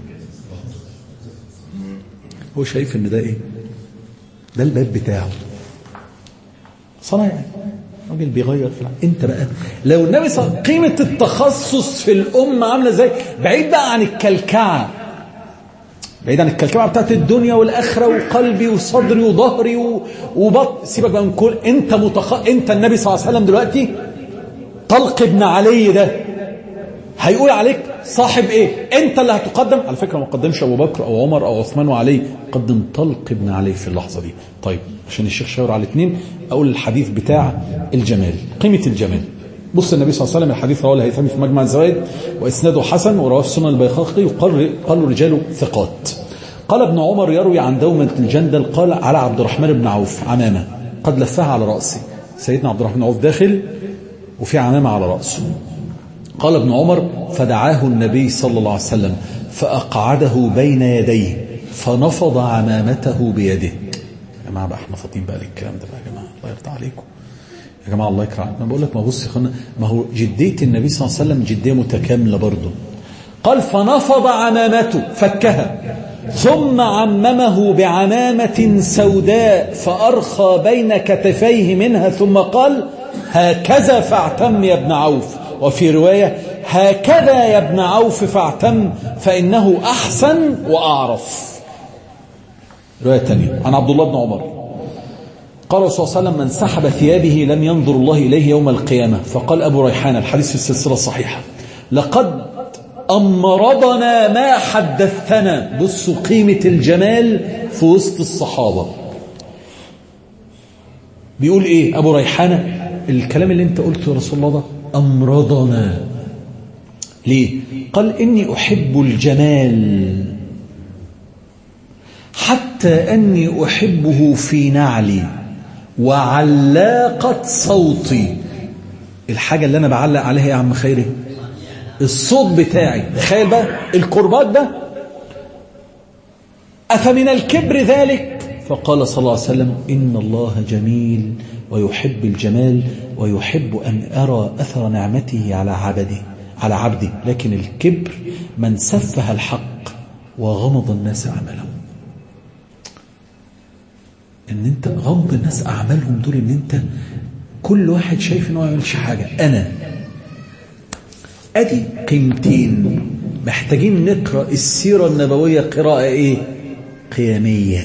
[SPEAKER 2] هو شايف ان ده ايه؟ ده الباب بتاعه صنايعي، راجل بيغير في العالم. انت بقى لو النبي صلى الله عليه وسلم، قيمه التخصص في الامه عامله ازاي؟ بعيد بقى عن الكلكعه، بعيد عن الكلكعه بتاعت الدنيا والاخره وقلبي وصدري وظهري وبط، سيبك بقى من كل. انت متخ... انت النبي صلى الله عليه وسلم دلوقتي طلق بن علي ده هيقول عليك صاحب ايه؟ انت اللي هتقدم. على فكره ما قدمش ابو بكر او عمر او عثمان وعلي، قدم طلق بن علي في اللحظه دي. طيب عشان الشيخ شاور على الاثنين، اقول الحديث بتاع الجمال، قيمه الجمال. بص النبي صلى الله عليه وسلم الحديث رواه الهيثمي في مجمع الزوائد وإسناده حسن ورواه في سنن البيهقي وقال قالوا رجاله ثقات. قال ابن عمر يروي عن دومة الجندل قال على عبد الرحمن بن عوف عمامة قد لفها على رأسه. سيدنا عبد الرحمن بن عوف داخل وفي عمامة على رأسه. قال ابن عمر فدعاه النبي صلى الله عليه وسلم فأقعده بين يديه فنفض عمامته بيده. يا جماعة بقى احنا فاضيين بقى للكلام ده بقى يا جماعة، الله يرضى عليكم يا جماعة، الله يكرم. انا بقول لك ما بص يا اخوانا، ما هو جدية النبي صلى الله عليه وسلم جدية متكاملة برضه. قال فنفض عمامته فكها ثم عممه بعمامة سوداء فأرخى بين كتفيه منها ثم قال هكذا فاعتم يا ابن عوف، وفي رواية هكذا يا ابن عوف فاعتم فإنه أحسن وأعرف. رواية تانية عن عبد الله بن عمر قال رسول الله صلى الله عليه وسلم من سحب ثيابه لم ينظر الله إليه يوم القيامة. فقال أبو ريحان الحديث في السلسلة الصحيحة لقد أمرضنا ما حدثنا. بصوا قيمة الجمال في وسط الصحابة. بيقول إيه أبو ريحانة؟ الكلام اللي انت قلته يا رسول الله ده أمرضنا. ليه؟ قال إني أحب الجمال حتى أني أحبه في نعلي وعلاقة صوتي. الحاجة اللي أنا بعلق عليها يا عم خيري الصوت بتاعي. تخيل بقى الكربات ده. أفمن الكبر ذلك؟ فقال صلى الله عليه وسلم إن الله جميل ويحب الجمال ويحب أن أرى أثر نعمته على عبده على عبده لكن الكبر من سفه الحق وغمض الناس أعمالهم. ان انت غمض الناس اعمالهم دول، ان انت كل واحد شايف انه ما يعملش حاجه. انا ادي قيمتين محتاجين نقرا السيره النبويه قراءه ايه؟ قياميه.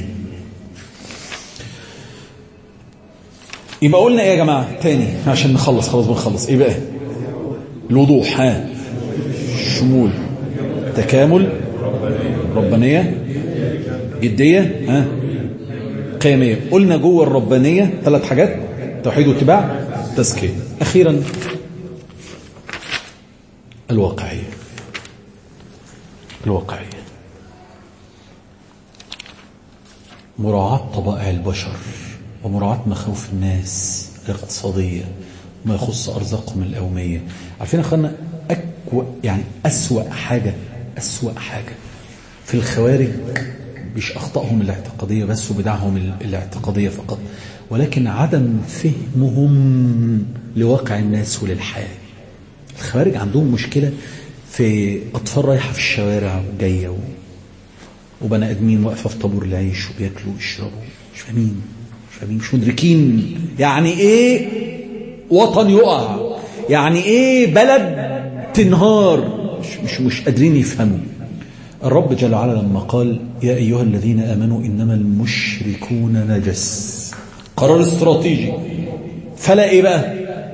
[SPEAKER 2] يبقى قلنا ايه يا جماعه تاني عشان نخلص؟ خلاص بنخلص. ايه بقى؟ الوضوح، ها، شمول، تكامل، ربانيه، جديه، ها، قيامية. قلنا جوه الربانية ثلاث حاجات: توحيد واتباع، تزكية. أخيرا الواقعية. الواقعية مراعاة طبائع البشر ومراعاة مخاوف الناس الاقتصادية وما يخص أرزاقهم اليومية. عارفين أخوانا أكوأ يعني أسوأ حاجة أسوأ حاجة في الخوارج مش أخطأهم الاعتقادية بس وبدعهم الاعتقادية فقط، ولكن عدم فهمهم لواقع الناس وللحياة. الخوارج عندهم مشكلة في أطفال رايحة في الشوارع وجاية وبني آدمين واقفة في طابور العيش وبياكلوا ويشربوا، مش فاهمين مش فاهمين مش مدركين يعني إيه وطن يقع، يعني إيه بلد تنهار، مش مش مش قادرين يفهموا. الرب جل وعلا لما قال يا أيها الذين آمنوا إنما المشركون نجس، قرار استراتيجي. فلا إيه بقى؟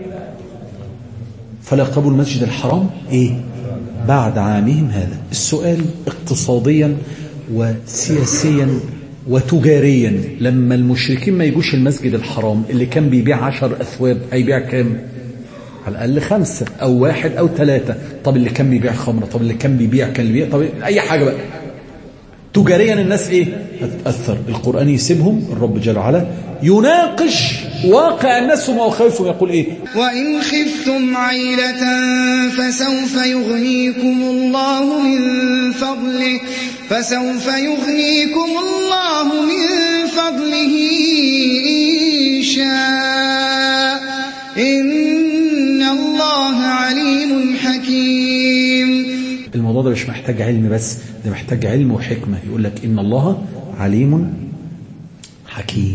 [SPEAKER 2] فلا يقربوا المسجد الحرام إيه؟ بعد عامهم هذا. السؤال اقتصاديا وسياسيا وتجاريا، لما المشركين ما يجوش المسجد الحرام اللي كان بيبيع عشر أثواب هيبيع كام؟ على الأقل خمسة أو واحد أو ثلاثة. طب اللي كان بيبيع خمرة، طب اللي كان بيبيع كان بيبيع، طب أي حاجة بقى. تجاريا الناس إيه؟ هتتأثر. القرآن يسيبهم، الرب جل وعلا يناقش واقع الناس ومخاوفهم، يقول إيه؟
[SPEAKER 5] وإن خفتم عيلة فسوف يغنيكم الله من فضله فسوف يغنيكم الله من فضله إن شاء إن الله عليم حكيم.
[SPEAKER 2] الموضوع ده مش محتاج علم بس، ده محتاج علم وحكمة. يقول لك إن الله عليم حكيم.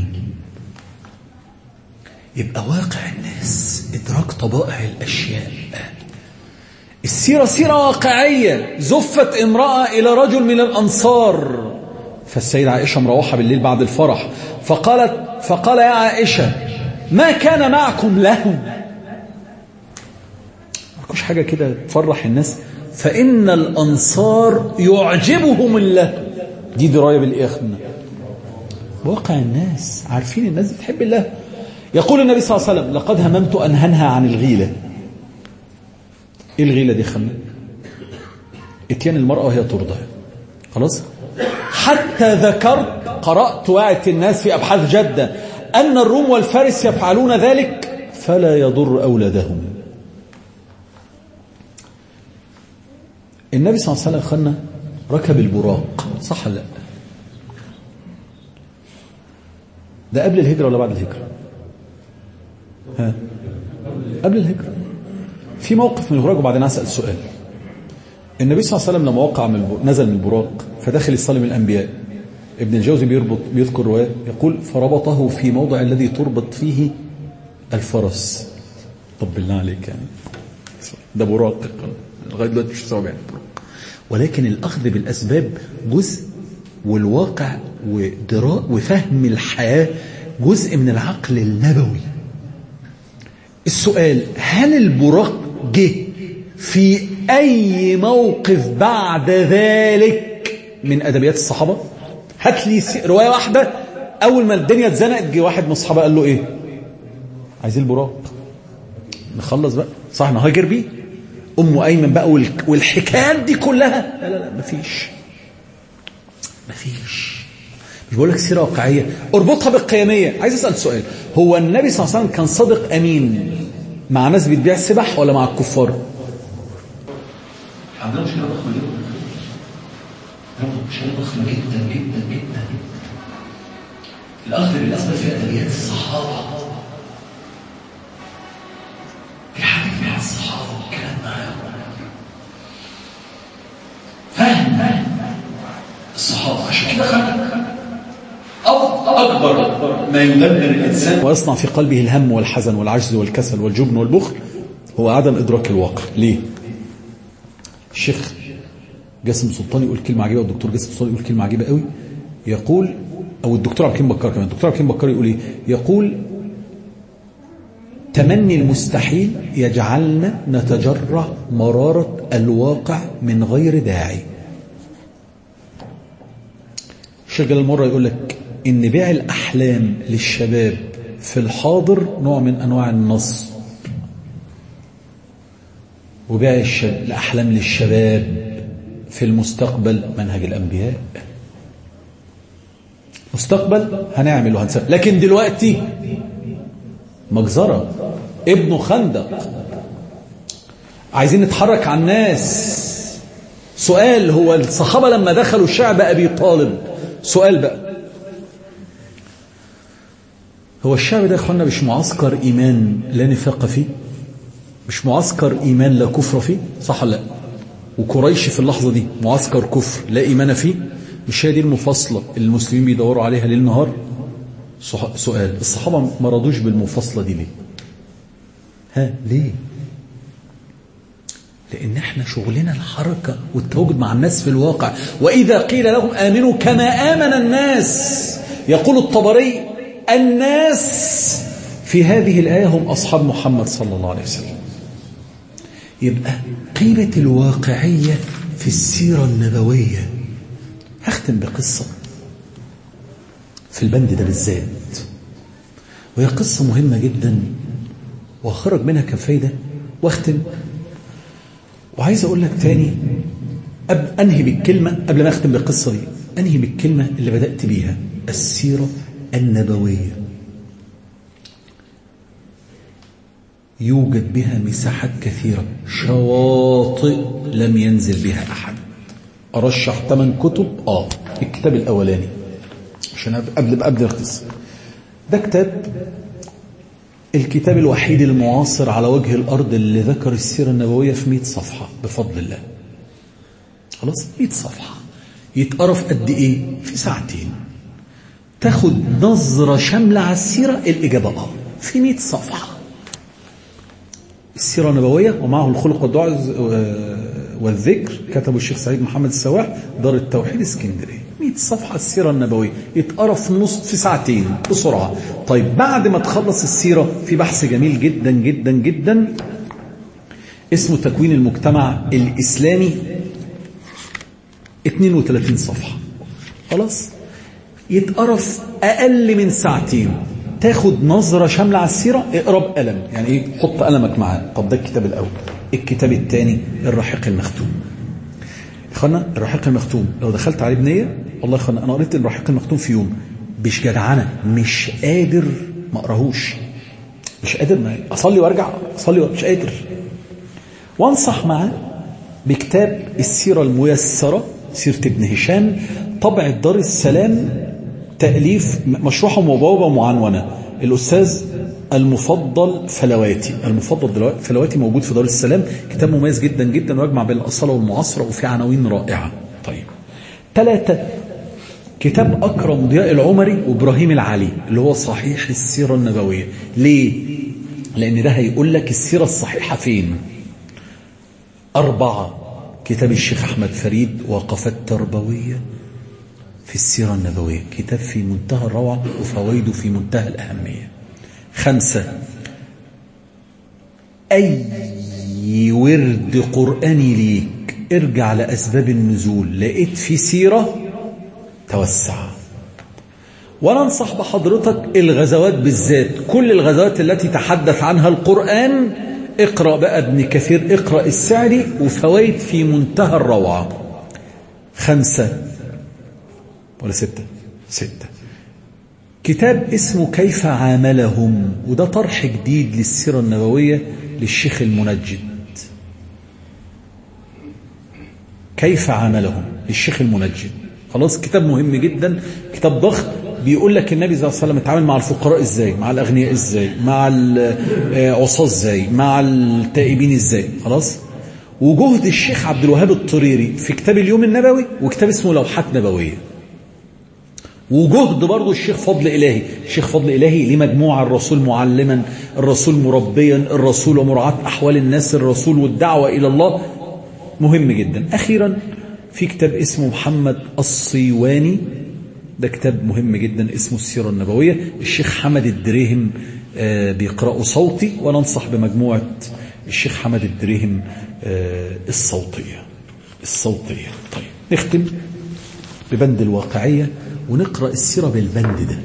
[SPEAKER 2] يبقى واقع الناس إدراك طبائع الأشياء. السيرة سيرة واقعية. زفت امرأة إلى رجل من الأنصار، فالسيدة عائشة مروحة بالليل بعد الفرح، فقالت فقال يا عائشة ما كان معكم له؟ ماكوش حاجة كده تفرح الناس؟ فإن الأنصار يعجبهم الله. دي دراية بالإخنة. واقع الناس، عارفين الناس بتحب الله. يقول النبي صلى الله عليه وسلم لقد هممت أن هنهى عن الغيلة ايه الغيلة دي خلنا؟ اتيان المرأة وهي ترضع. خلاص؟ حتى ذكرت قرأت وعيت الناس في أبحاث جدة أن الروم والفارس يفعلون ذلك فلا يضر أولادهم. النبي صلى الله عليه وسلم خلنا ركب البراق، صح ولا لا؟ ده قبل الهجرة ولا بعد الهجرة؟ ها؟ قبل الهجرة. في موقف من الهراج وبعدين أسأل سؤال. النبي صلى الله عليه وسلم لما وقع من نزل من البراق فدخل يصلي من الأنبياء، ابن الجوزي بيربط بيذكر رواية يقول فربطه في موضع الذي تربط فيه الفرس. طب بالله عليك يعني ده براق لغاية دلوقتي مش صعب يعني. ولكن الأخذ بالأسباب جزء، والواقع ودراء وفهم الحياة جزء من العقل النبوي. السؤال، هل البراق جه في أي موقف بعد ذلك من أدبيات الصحابة؟ هات لي رواية واحدة أول ما الدنيا اتزنقت جه واحد من الصحابة قال له إيه؟ عايزين البراق نخلص بقى، صح نهاجر بيه أم أيمن بقى والحكايات دي كلها. لا لا لا مفيش مفيش مش بقول لك سيرة واقعية اربطها بالقيامية. عايز أسأل سؤال، هو النبي صلى الله عليه وسلم كان صادق أمين مع ناس بتبيع السبح ولا مع الكفار؟
[SPEAKER 4] عندنا مشكلة ضخمة جدا، مشكلة ضخمة جدا جدا جدا. الأخذ بالأسباب في أدبيات الصحابة، في حديث مع الصحابة والكلام معاهم، فهم الصحابة. عشان كده خلق أكبر ما يدمر الإنسان
[SPEAKER 2] ويصنع في قلبه الهم والحزن والعجز والكسل والجبن والبخل هو عدم إدراك الواقع. ليه؟ الشيخ جاسم سلطان يقول كلمة عجيبة، والدكتور جاسم سلطان يقول كلمة عجيبة قوي، يقول، أو الدكتور عبد الحكيم بكار كمان، الدكتور عبد الحكيم بكار يقول إيه؟ يقول تمني المستحيل يجعلنا نتجرع مرارة الواقع من غير داعي. الشيخ جلال مرة يقول لك إن بيع الأحلام للشباب في الحاضر نوع من أنواع النصب، وبيع الأحلام للشباب في المستقبل منهج الأنبياء. مستقبل هنعمل وهنسوي، لكن دلوقتي مجزرة، ابنه خندق، عايزين نتحرك على الناس. سؤال، هو الصحابة لما دخلوا شعب أبي طالب، سؤال بقى، هو الشعب ده يا اخوانا مش معسكر إيمان لا نفاق فيه؟ مش معسكر إيمان لا كفر فيه؟ صح لا؟ وقريش في اللحظة دي معسكر كفر لا إيمان فيه؟ مش هي دي المفاصلة اللي المسلمين بيدوروا عليها ليل نهار؟ سؤال، الصحابة ما رضوش بالمفاصلة دي ليه؟ ها ليه؟ لأن احنا شغلنا الحركة والتواجد مع الناس في الواقع. وإذا قيل لهم آمنوا كما آمن الناس، يقول الطبري الناس في هذه الآية هم أصحاب محمد صلى الله عليه وسلم. يبقى قيمة الواقعية في السيرة النبوية. هختم بقصة في البند ده بالذات، وهي قصة مهمة جدا وخرج منها كفايدة، واختم. وعايز أقول لك تاني، أب أنهي بالكلمة قبل ما أختم بالقصة دي، أنهي بالكلمة اللي بدأت بيها، السيرة النبوية يوجد بها مساحات كثيرة، شواطئ لم ينزل بها أحد. أرشح ثمان كتب. آه الكتاب الأولاني عشان قبل قبل القصة، ده كتاب الكتاب الوحيد المعاصر على وجه الأرض اللي ذكر السيرة النبوية في مئة صفحة بفضل الله. خلاص مئة صفحة يتقرأ في قد إيه؟ في ساعتين. تاخد نظرة شاملة على السيرة، الإجابة آه في مئة صفحة. السيرة النبوية ومعه الخلق والدعاء والذكر، كتبه الشيخ سعيد محمد السواح، دار التوحيد اسكندرية. مئة صفحة السيرة النبوية يتقرأ في نص في ساعتين بسرعة. طيب بعد ما تخلص السيرة في بحث جميل جدا جدا جدا اسمه تكوين المجتمع الإسلامي، اثنين وثلاثين صفحة. خلاص يتقرأ في أقل من ساعتين. تاخد نظرة شاملة على السيرة اقرا بقلم، يعني ايه، حط قلمك معاه. طب ده الكتاب الاول. الكتاب الثاني الرحيق المختوم. اخوانا الرحيق المختوم لو دخلت عليه بنية، والله اخوانا انا قريت الرحيق المختوم في يوم مش جدعنة، مش قادر ما اقراهوش، مش قادر ما اصلي وارجع اصلي مش قادر. وانصح معاه بكتاب السيرة الميسرة، سيرة ابن هشام، طبع دار السلام، تأليف مشروحة ومبوبة ومعنونة، الأستاذ المفضل فلواتي. المفضل فلواتي موجود في دار السلام، كتاب مميز جدا جدا ويجمع بين الأصالة والمعاصرة وفي عناوين رائعة. طيب ثلاثة، كتاب أكرم ضياء العمري وإبراهيم العلي اللي هو صحيح السيرة النبوية. ليه؟ لأن ده هيقول لك السيرة الصحيحة فين. أربعة، كتاب الشيخ أحمد فريد وقفات تربوية في السيرة النبوية، كتاب في منتهى الروعة وفوائده في منتهى الأهمية. خمسة، أي ورد قرآني ليك ارجع لأسباب النزول، لقيت في سيرة توسع. وأنا أنصح بحضرتك الغزوات بالذات، كل الغزوات التي تحدث عنها القرآن اقرأ بقى ابن كثير، اقرأ السعدي وفوائد في منتهى الروعة. خمسة ولا ستة؟ ستة، كتاب اسمه كيف عاملهم، وده طرح جديد للسيرة النبوية للشيخ المنجد. كيف عاملهم للشيخ المنجد، خلاص كتاب مهم جدا، كتاب ضخم، بيقول لك النبي صلى الله عليه وسلم اتعامل مع الفقراء ازاي، مع الاغنياء ازاي، مع العصاة ازاي، مع التائبين ازاي. خلاص. وجهد الشيخ عبد الوهاب الطريري في كتاب اليوم النبوي وكتاب اسمه لوحات نبوية. وجهد برضو الشيخ فضل إلهي، الشيخ فضل إلهي لمجموعة الرسول معلما، الرسول مربيا، الرسول ومراعاة أحوال الناس، الرسول والدعوة إلى الله، مهم جدا. أخيرا في كتاب اسمه محمد الصيواني، ده كتاب مهم جدا اسمه السيرة النبوية، الشيخ حمد الدريهم بيقرأه صوتي، وننصح بمجموعة الشيخ حمد الدريهم الصوتية الصوتية. طيب نختم ببند الواقعية ونقرأ السيرة بالبند ده.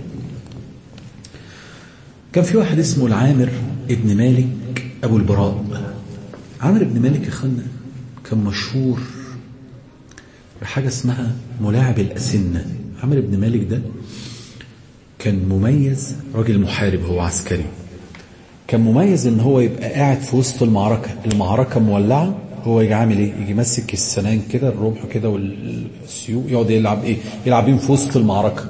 [SPEAKER 2] كان في واحد اسمه العامر ابن مالك أبو البراء. عامر ابن مالك أخوانا كان مشهور بحاجة اسمها ملاعب الأسنة. عامر ابن مالك ده كان مميز، راجل محارب، هو عسكري، كان مميز ان هو يبقى قاعد في وسط المعركة، المعركة مولعة، هو يجي عامل ايه، يجي ماسك السنان كده، الرمح كده والسيوف، يقعد يلعب ايه، يلعبين في وسط المعركة.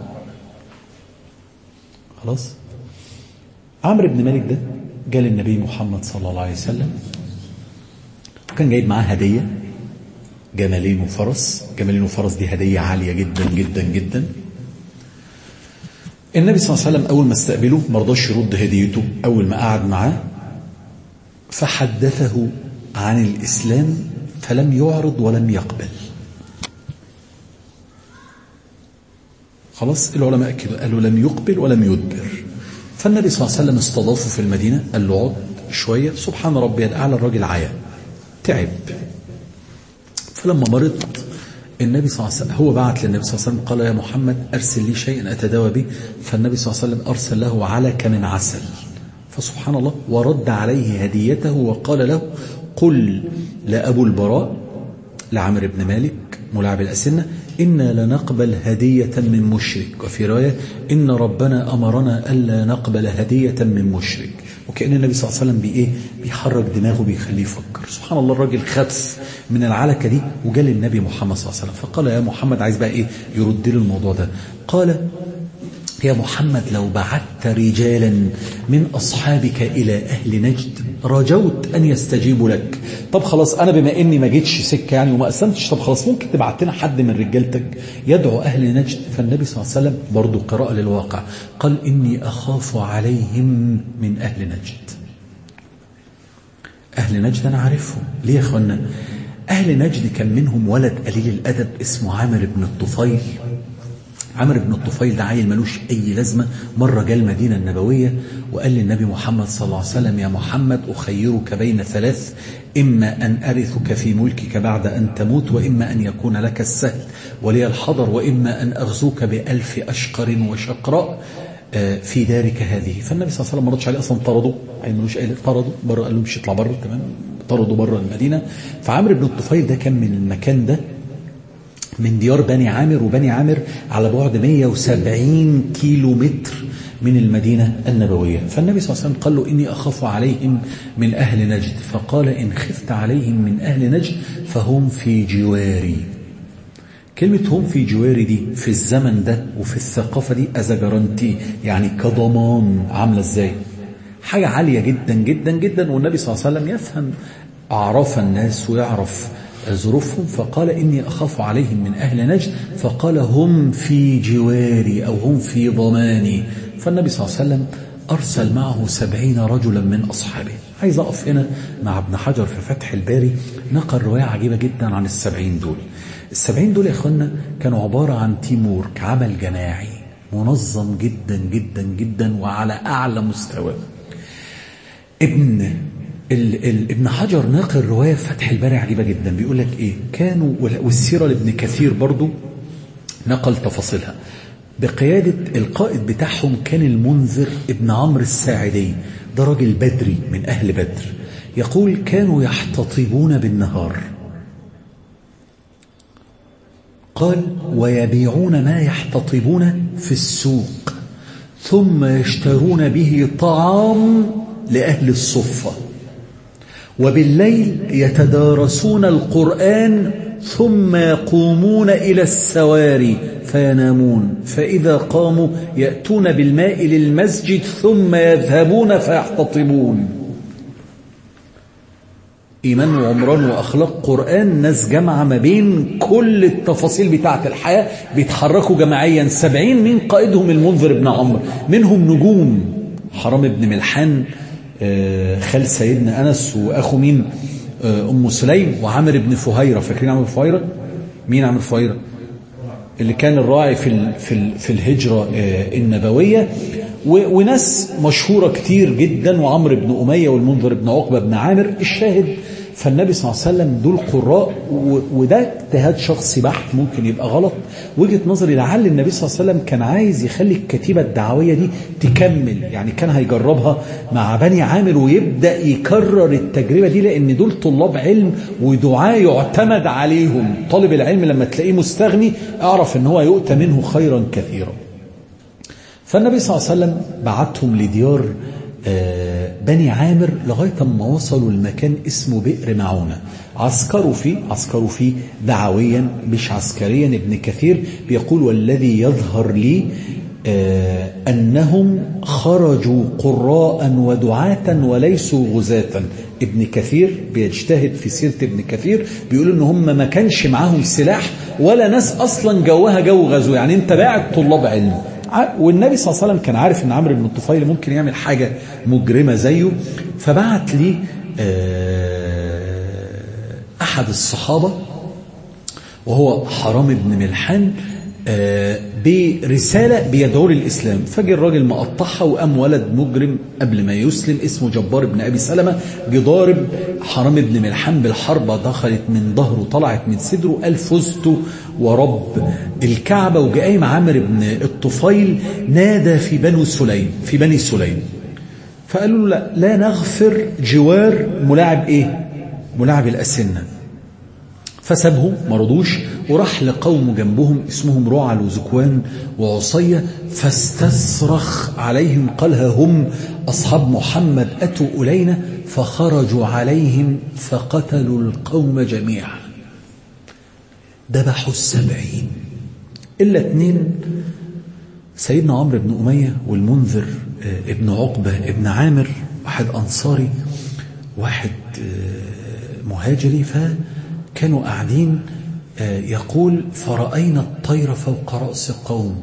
[SPEAKER 2] خلاص. عمرو بن مالك ده جاء للنبي محمد صلى الله عليه وسلم، وكان جايب معاه هدية، جمالين وفرس. جمالين وفرس دي هدية عالية جدا جدا جدا. النبي صلى الله عليه وسلم أول ما استقبله ما رضاش يرد هديته، أول ما قعد معاه فحدثه عن الإسلام فلم يعرض ولم يقبل. خلاص. العلماء كده قالوا لم يقبل ولم يدبر. فالنبي صلى الله عليه وسلم استضافه في المدينة، قال له اقعد شوية. سبحان ربي الأعلى، الراجل عيا تعب. فلما مرض النبي صلى الله عليه وسلم، هو بعت للنبي صلى الله عليه وسلم قال يا محمد أرسل لي شيئا أتداوى به. فالنبي صلى الله عليه وسلم أرسل له علك من عسل. فسبحان الله، ورد عليه هديته وقال له قل لأبو البراء لعمر بن مالك ملاعب الأسنة إنا لنقبل هدية من مشرك، وفي رواية إن ربنا أمرنا ألا نقبل هدية من مشرك. وكأن النبي صلى الله عليه وسلم بإيه بيحرك دماغه، بيخليه يفكر. سبحان الله، الراجل خف من العلكة دي وجال النبي محمد صلى الله عليه وسلم فقال يا محمد، عايز بقى إيه يرد له الموضوع ده. قال يا محمد لو بعثت رجالا من أصحابك إلى أهل نجد رجوت أن يستجيبوا لك. طب خلاص، أنا بما إني ما جيتش سكة يعني وما أسلمتش، طب خلاص ممكن تبعت لنا حد من رجالتك يدعو أهل نجد. فالنبي صلى الله عليه وسلم برضو قراءة للواقع قال إني أخاف عليهم من أهل نجد. أهل نجد أنا عارفهم. ليه يا أخوانا؟ أهل نجد كان منهم ولد قليل الأدب اسمه عامر بن الطفيل. عمرو بن الطفيل ده عيل ملوش أي لازمة. مرة جاء المدينة النبوية وقال للنبي محمد صلى الله عليه وسلم يا محمد أخيرك بين ثلاث، إما أن أرثك في ملكك بعد أن تموت، وإما أن يكون لك السهل ولي الحضر، وإما أن أغزوك بألف أشقر وشقراء. في دارك هذه. فالنبي صلى الله عليه وسلم ما ردش عليه أصلا، طردوا أي ملوش قال طردوا بره، قال له مش يطلع بره، تمام، طردوا بره المدينة. فعمرو بن الطفيل ده كان من المكان ده، من ديار بني عامر، وبني عامر على بعد مئة وسبعين كيلو متر من المدينة النبوية. فالنبي صلى الله عليه وسلم قال له إني أخاف عليهم من أهل نجد، فقال إن خفت عليهم من أهل نجد فهم في جواري. كلمة هم في جواري دي في الزمن ده وفي الثقافة دي أز جارانتي، يعني كضمان. عاملة ازاي؟ حاجة عالية جدا جدا جدا، والنبي صلى الله عليه وسلم يفهم أعراف الناس ويعرف ظروفهم، فقال إني أخاف عليهم من أهل نجد، فقال هم في جواري أو هم في ضماني. فالنبي صلى الله عليه وسلم أرسل معه سبعين رجلا من أصحابه. عايز أقف هنا مع ابن حجر في فتح الباري، نقل رواية عجيبة جدا عن السبعين دول. السبعين دول يا أخوانا كانوا عبارة عن تيمور، عمل جماعي منظم جدا جدا جدا وعلى أعلى مستوى. ابن ال ال ابن حجر ناقل رواية في فتح الباري عجيبة جدا، بيقول لك إيه كانوا، والسيرة لابن كثير برضو نقل تفاصيلها، بقيادة القائد بتاعهم كان المنذر ابن عمرو الساعدي، ده راجل بدري من أهل بدر. يقول كانوا يحتطبون بالنهار، قال ويبيعون ما يحتطبون في السوق، ثم يشترون به طعام لأهل الصفة، وبالليل يتدارسون القرآن، ثم يقومون إلى السواري فينامون، فإذا قاموا يأتون بالماء للمسجد ثم يذهبون فيحتطبون. إيمان وعمران وأخلاق قرآن، ناس جمع ما بين كل التفاصيل بتاعة الحياة، بيتحركوا جماعيا. سبعين من قائدهم المنذر بن عمرو، منهم نجوم حرام بن ملحان خال سيدنا أنس، وأخو مين أم سليم، وعامر بن فهيرة. فاكرين عامر فهيرة؟ مين عامر فهيرة؟ اللي كان الراعي في في في الهجرة النبوية، وناس مشهورة كتير جدا، وعمر بن أمية والمنذر بن عقبة بن عامر. الشاهد فالنبي صلى الله عليه وسلم دول قراء، وده اجتهاد شخصي بحت ممكن يبقى غلط، وجهة نظري لعل النبي صلى الله عليه وسلم كان عايز يخلي الكتيبة الدعوية دي تكمل، يعني كان هيجربها مع بني عامر ويبدأ يكرر التجربة دي، لأن دول طلاب علم ودعاء يعتمد عليهم. طالب العلم لما تلاقيه مستغني اعرف ان هو يؤتى منه خيرا كثيرا. فالنبي صلى الله عليه وسلم بعتهم لديار بني عامر لغاية ما وصلوا المكان اسمه بئر معونة. عسكروا فيه عسكروا فيه دعويا مش عسكريا. ابن كثير بيقول والذي يظهر لي أنهم خرجوا قراء ودعاة وليسوا غزاة. ابن كثير بيجتهد في سيرة ابن كثير، بيقول ان هم ما كانش معاهم سلاح ولا ناس أصلا جوها جو غزو، يعني انت باعت طلاب علم. والنبي صلى الله عليه وسلم كان عارف ان عمرو بن الطفيل ممكن يعمل حاجة مجرمة زيه، فبعت لي أحد الصحابة وهو حرام بن ملحان برسالة بيدعو للإسلام. فجي الراجل مقطعها، وقام ولد مجرم قبل ما يسلم اسمه جبار بن أبي سلمة بيضارب حرام بن ملحان بالحربة، دخلت من ظهره طلعت من صدره، قال فزت ورب الكعبة. وجاء عامر بن الطفيل نادى في بني سليم في بني سليم فقالوا له لا, لا نغفر جوار ملاعب ايه ملاعب الأسنة. فسابهم ما رضوش، وراح لقوم جنبهم اسمهم رعل وزكوان وعصية، فاستصرخ عليهم قالها هم أصحاب محمد أتوا إلينا، فخرجوا عليهم فقتلوا القوم جميعا، ذبحوا السبعين إلا اثنين، سيدنا عمرو بن أمية والمنذر ابن عقبة ابن عامر، واحد أنصاري واحد مهاجري. فكانوا قاعدين يقول فرأينا الطير فوق رأس قوم،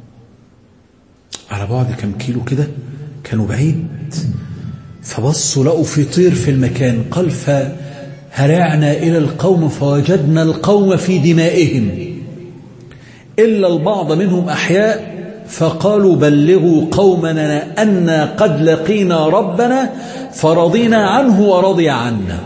[SPEAKER 2] على بعد كم كيلو كده، كانوا بعيد، فبصوا لقوا في طير في المكان. قال فهرعنا إلى القوم فوجدنا القوم في دمائهم إلا البعض منهم أحياء، فقالوا بلغوا قومنا أن قد لقينا ربنا فرضينا عنه ورضي عنا.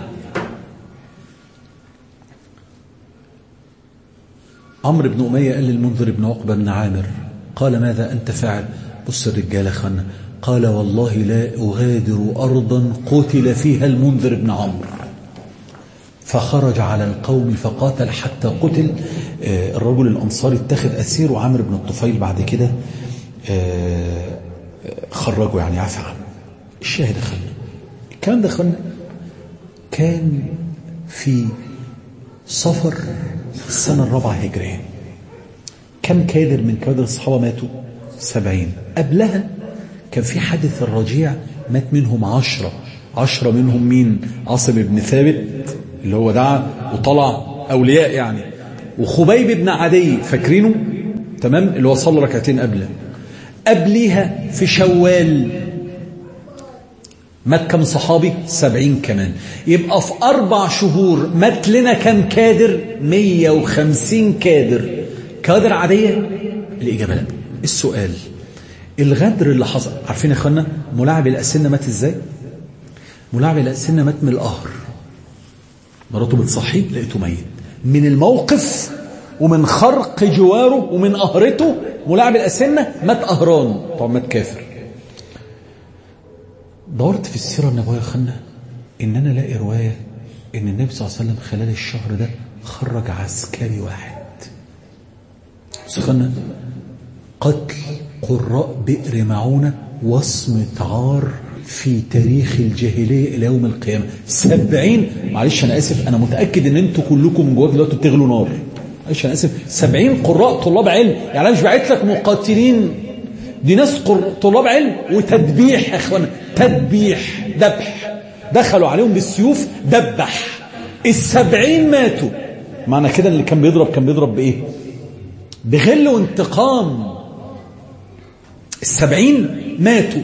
[SPEAKER 2] عمرو بن أمية قال للمنذر بن عقبة بن عامر قال ماذا أنت فاعل؟ بص الرجالة خنا قال والله لا أغادر أرضا قتل فيها المنذر بن عمرو، فخرج على القوم فقاتل حتى قتل. آه الرجل الأنصاري اتخذ أسير، وعامر بن الطفيل بعد كده آه خرجوا يعني عفى عنه. الشاهد خلنا الكلام ده خلنا كان في صفر السنة الرابعة هجرية. كم كادر من كادر الصحابة ماتوا؟ سبعين. قبلها كان في حادث الرجيع مات منهم عشرة عشرة منهم مين؟ عاصم بن ثابت اللي هو دعا وطلع أولياء يعني، وخبيب بن عدي فاكرينه تمام اللي هو صلى ركعتين قبله. قبلها في شوال مات كم صحابي؟ سبعين كمان. يبقى في أربع شهور مات لنا كم كادر؟ مية وخمسين كادر. كادر عادية؟ الإجابة لا. السؤال الغدر اللي حصل، عارفين يا اخوانا ملاعب الأسنة مات ازاي؟ ملاعب الأسنة مات من القهر، مراته بتصحيه لقيته ميت من الموقف ومن خرق جواره ومن قهرته. ملاعب الأسنة مات قهران، طبعا مات كافر. دورت في السيرة النبوية يا اخوانا ان انا الاقي رواية ان النبي صلى الله عليه وسلم خلال الشهر ده خرج عسكري واحد. سخنا قتل قراء بئر معونة وصمة عار في تاريخ الجاهلية إلى يوم القيامة. سبعين معلش أنا آسف، أنا متأكد أن أنتوا كلكم من جواك دلوقتي بتغلوا نار. معلش أنا آسف، سبعين قراء طلاب علم، يعني أنا مش بعت لك مقاتلين، دي ناس طلاب علم وتدبيح يا إخوانا، تدبيح دبح، دخلوا عليهم بالسيوف دبح. السبعين ماتوا. معنى كده اللي كان بيضرب كان بيضرب بإيه؟ بغل وانتقام. السبعين ماتوا.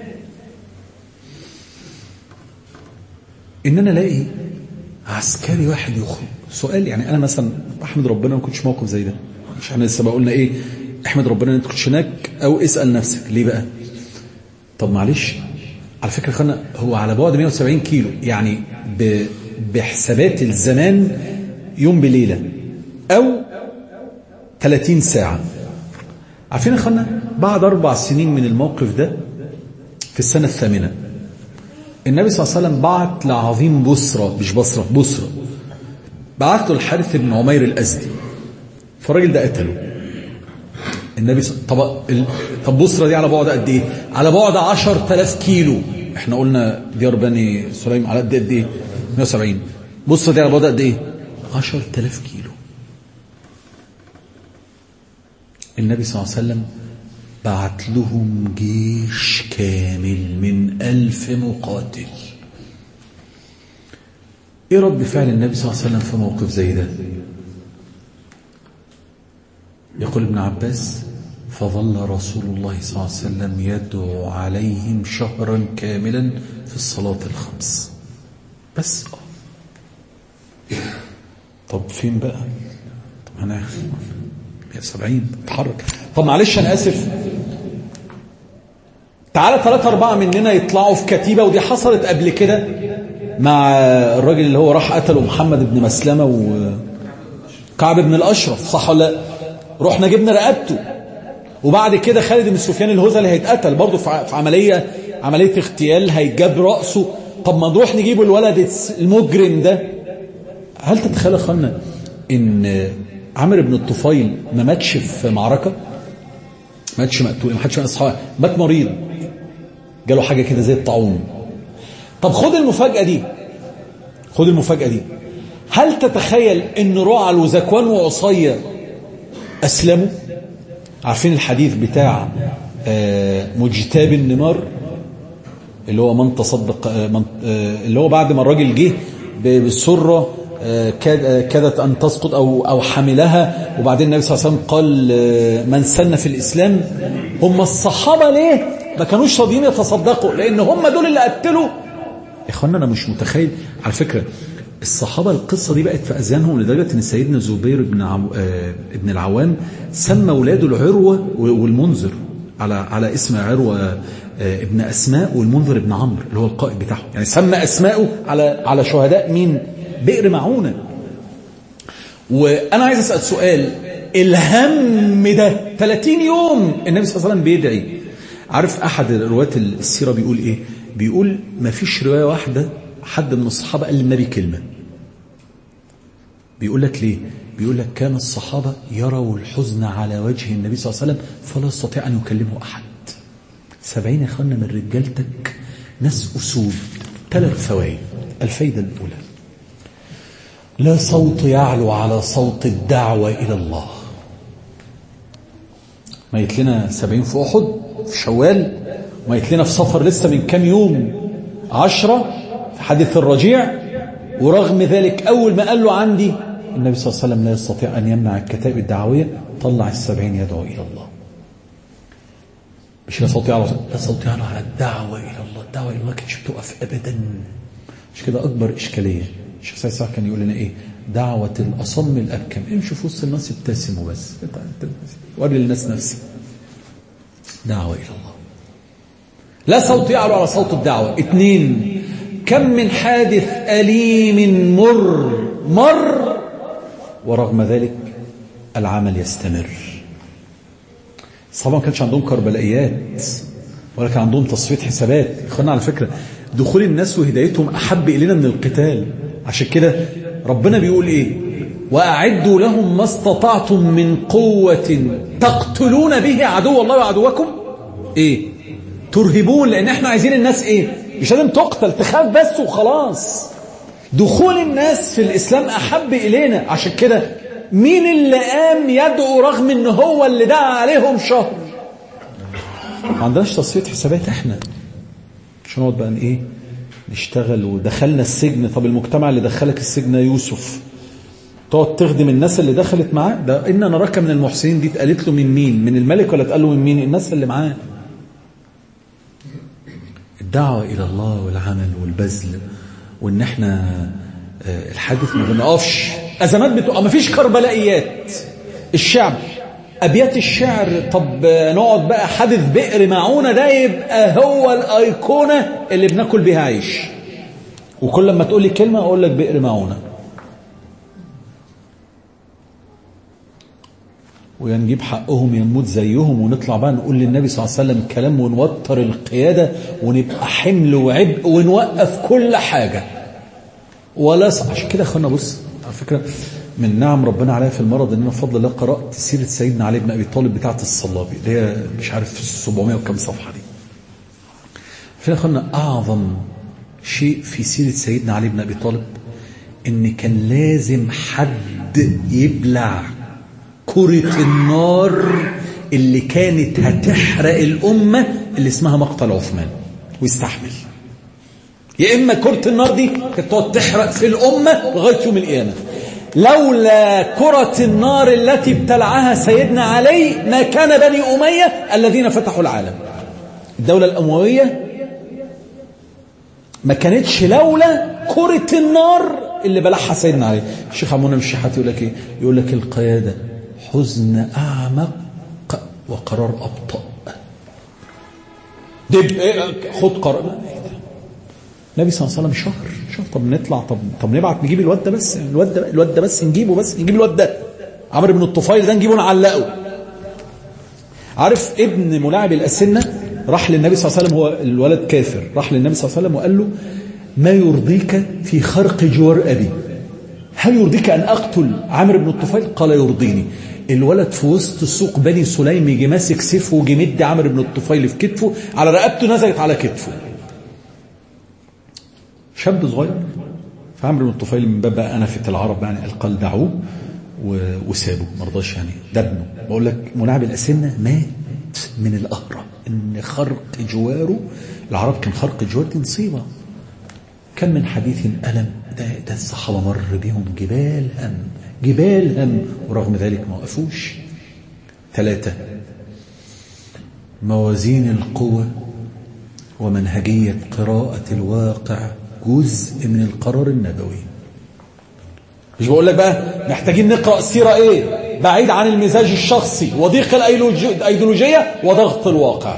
[SPEAKER 2] ان انا الاقي عسكري واحد يخرج. سؤال يعني انا مثلا احمد ربنا ما كنتش موقف زي ده، مش احنا لسه قلنا ايه؟ احمد ربنا ان انت كنتش هناك، او اسال نفسك ليه بقى؟ طب معلش على فكره خلنا هو على بعد مية وسبعين كيلو، يعني بحسابات الزمان يوم بليله او ثلاثين ساعه. عارفين يا اخوانا بعد اربع سنين من الموقف ده في السنه الثامنه النبي صلى الله عليه وسلم بعت لعظيم بصرة، مش بصرة، بصرة، بعت له الحارث بن عمير الأزدي، فالراجل ده قتله النبي صلى الله عليه وسلم. طب طب بصرة دي على بعد قد ايه؟ على بعد عشرة آلاف كيلو. احنا قلنا ديار بني سليم على قد ايه؟ مية وسبعين. بصرة دي على بعد قد ايه؟ عشرة آلاف كيلو. النبي صلى الله عليه وسلم بعت لهم جيش كامل من ألف مقاتل. ايه رد فعل النبي صلى الله عليه وسلم في موقف زي ده؟ يقول ابن عباس فظل رسول الله صلى الله عليه وسلم يدعو عليهم شهرا كاملا في الصلاة الخمس بس. طب فين بقى؟ طب انا مية وسبعين اتحرك. طب معلش انا اسف، تعالى ثلاثة أربعة مننا يطلعوا في كتيبة، ودي حصلت قبل كده مع الراجل اللي هو راح قتله محمد بن مسلمة وكعب بن الأشرف، صح ولا لا؟ رحنا جبنا رقبته، وبعد كده خالد بن سفيان الهذلي هيتقتل برضه في عملية عملية اغتيال، هيجاب رأسه. طب ما نروح نجيب الولد المجرم ده. هل تتخيل خلنا ان عمرو بن الطفيل ما ماتش في معركة؟ ماتش مقتول، ما حدش من اصحابه، مات مريض جاله حاجة كده زي الطاعون. طب خد المفاجأة دي، خد المفاجأة دي. هل تتخيل ان رعل وزكوان وعصية أسلموا؟ عارفين الحديث بتاع مجتاب النمار اللي هو من تصدق، اللي هو بعد ما الراجل جه بالسرة كادت أن تسقط أو أو حملها، وبعدين النبي صلى الله عليه وسلم قال من سن في الإسلام. هم الصحابة ليه ما كانوش راضيين يتصدقوا؟ لأن هم دول اللي قتلوا. يا إخوانا أنا مش متخيل. على فكرة الصحابة القصة دي بقت في أذهانهم لدرجة أن سيدنا زبير بن عو... آه... ابن العوام سمى ولاده العروة والمنذر على على اسم عروة آه... ابن أسماء والمنذر ابن عمرو اللي هو القائد بتاعه، يعني سمى أسماءه على على شهداء مين؟ بئر معونة. وأنا عايز أسأل سؤال، الهم ده ثلاثين يوم النبي صلى الله عليه وسلم بيدعي عارف أحد رواة السيرة بيقول إيه؟ بيقول ما فيش رواية واحدة حد من الصحابة قال للنبي كلمة. بيقول لك ليه؟ بيقول لك كان الصحابة يروا الحزن على وجه النبي صلى الله عليه وسلم فلا يستطيع أن يكلمه أحد. سبعين يا أخوانا من رجالتك ناس أسود. ثلاث فوائد. الفايدة الأولى، لا صوت يعلو على صوت الدعوة إلى الله. ما يتلنا سبعين في أحد في شوال، ما يتلنا في صفر لسه من كام يوم عشرة في حديث الرجيع، ورغم ذلك أول ما قال له عندي النبي صلى الله عليه وسلم لا يستطيع أن يمنع الكتائب الدعوية، طلع السبعين يدعو إلى الله. مش لا صوت يعلو، لا صوت يعلو على الدعوة إلى الله. الدعوة إلى الله كانتش بتقف أبدا. مش كده أكبر إشكالية. الشيخ سيد سعد كان يقول لنا إيه؟ دعوة الأصم الأبكم. امشوا في وسط الناس ابتسموا بس، وري للناس نفسك. دعوة إلى الله، لا صوت يعلو على صوت الدعوة. اثنين، كم من حادث أليم مر مر ورغم ذلك العمل يستمر. الصحابة ما كانش عندهم كربلائيات ولا كان عندهم تصفية حسابات. اخوانا على فكرة دخول الناس وهدايتهم أحب إلينا من القتال. عشان كده ربنا بيقول إيه؟ وأعدوا لهم ما استطعتم من قوة تقتلون به عدو الله وعدوكم إيه؟ ترهبون. لأن احنا عايزين الناس إيه؟ مش لازم تقتل، تخاف بس وخلاص. دخول الناس في الإسلام أحب إلينا. عشان كده مين اللي قام يدعو رغم ان هو اللي دعا عليهم شهر؟ ما عندناش تصفية حسابات احنا. مش نقعد بقى ايه نشتغل ودخلنا السجن. طب المجتمع اللي دخلك السجن يوسف تقعد تخدم الناس اللي دخلت معاه؟ ده إن نراك من المحسنين دي اتقالت له من مين؟ من الملك ولا اتقال له من مين؟ الناس اللي معاه. الدعوة إلى الله والعمل والبذل، وإن احنا الحادث ما بنقفش. أزمات بتبقى، ما فيش كربلائيات. الشعب أبيات الشعر. طب نقعد بقى حادث بئر معونة ده يبقى هو الأيقونة اللي بناكل بها عيش. وكل لما تقول لي كلمة أقول لك بئر معونة. وينجيب حقهم يموت زيهم، ونطلع بقى نقول للنبي صلى الله عليه وسلم كلام ونوتر القيادة ونبقى حمل وعبء ونوقف كل حاجة ولا. عشان كده اخوانا بص، على فكرة من نعم ربنا عليها في المرض ان انا بفضل الله قرأت سيرة سيدنا علي بن ابي طالب بتاعة الصلابي اللي هي مش عارف سبعمائة وكم صفحة دي. فينا اخوانا اعظم شيء في سيرة سيدنا علي بن ابي طالب ان كان لازم حد يبلع كرة النار اللي كانت هتحرق الامة اللي اسمها مقتل عثمان ويستحمل. يا إما كرة النار دي كانت تقعد تحرق في الأمة لغاية يوم القيامة. لولا كرة النار التي ابتلعها سيدنا علي ما كان بني أمية الذين فتحوا العالم. الدولة الأموية ما كانتش لولا كرة النار اللي بلعها سيدنا علي. الشيخ عمونا من الشيحات يقول لك إيه؟ يقول لك القيادة حزن أعمق وقرار أبطأ. دب إيه؟ خد قرار. النبي صلى الله عليه وسلم شهر شهر طب نطلع، طب طب نبعت نجيب الواد ده بس، الواد ده الواد ده بس نجيبه، بس نجيب الواد ده عمرو بن الطفيل ده نجيبه نعلقه. عارف ابن ملاعب الأسنة راح للنبي صلى الله عليه وسلم، هو الولد كافر، راح للنبي صلى الله عليه وسلم وقال له ما يرضيك في خرق جوار أبي؟ هل يرضيك أن أقتل عمرو بن الطفيل؟ قال يرضيني. الولد في وسط سوق بني سليم يجي ماسك سيفه ويجي مدي عمرو بن الطفيل في كتفه، على رقبته نزلت على كتفه. شاب صغير. فعمرو بن الطفيل من باب أنفة العرب يعني قال دعوه وسابه، ما رضاش يعني، ده ابنه. بقول لك ملاعب الأسنة مات من القهرة ان خرق جواره. العرب كان خرق جوار دي مصيبة. كم من حديث ألم ده, ده الصحابة مر بهم جبال هم جبال هم ورغم ذلك ما وقفوش. ثلاثة، موازين القوة ومنهجية قراءة الواقع جزء من القرار النبوي. مش بقول لك بقى محتاجين نقرأ السيرة ايه بعيد عن المزاج الشخصي وضيق الايديولوجية وضغط الواقع.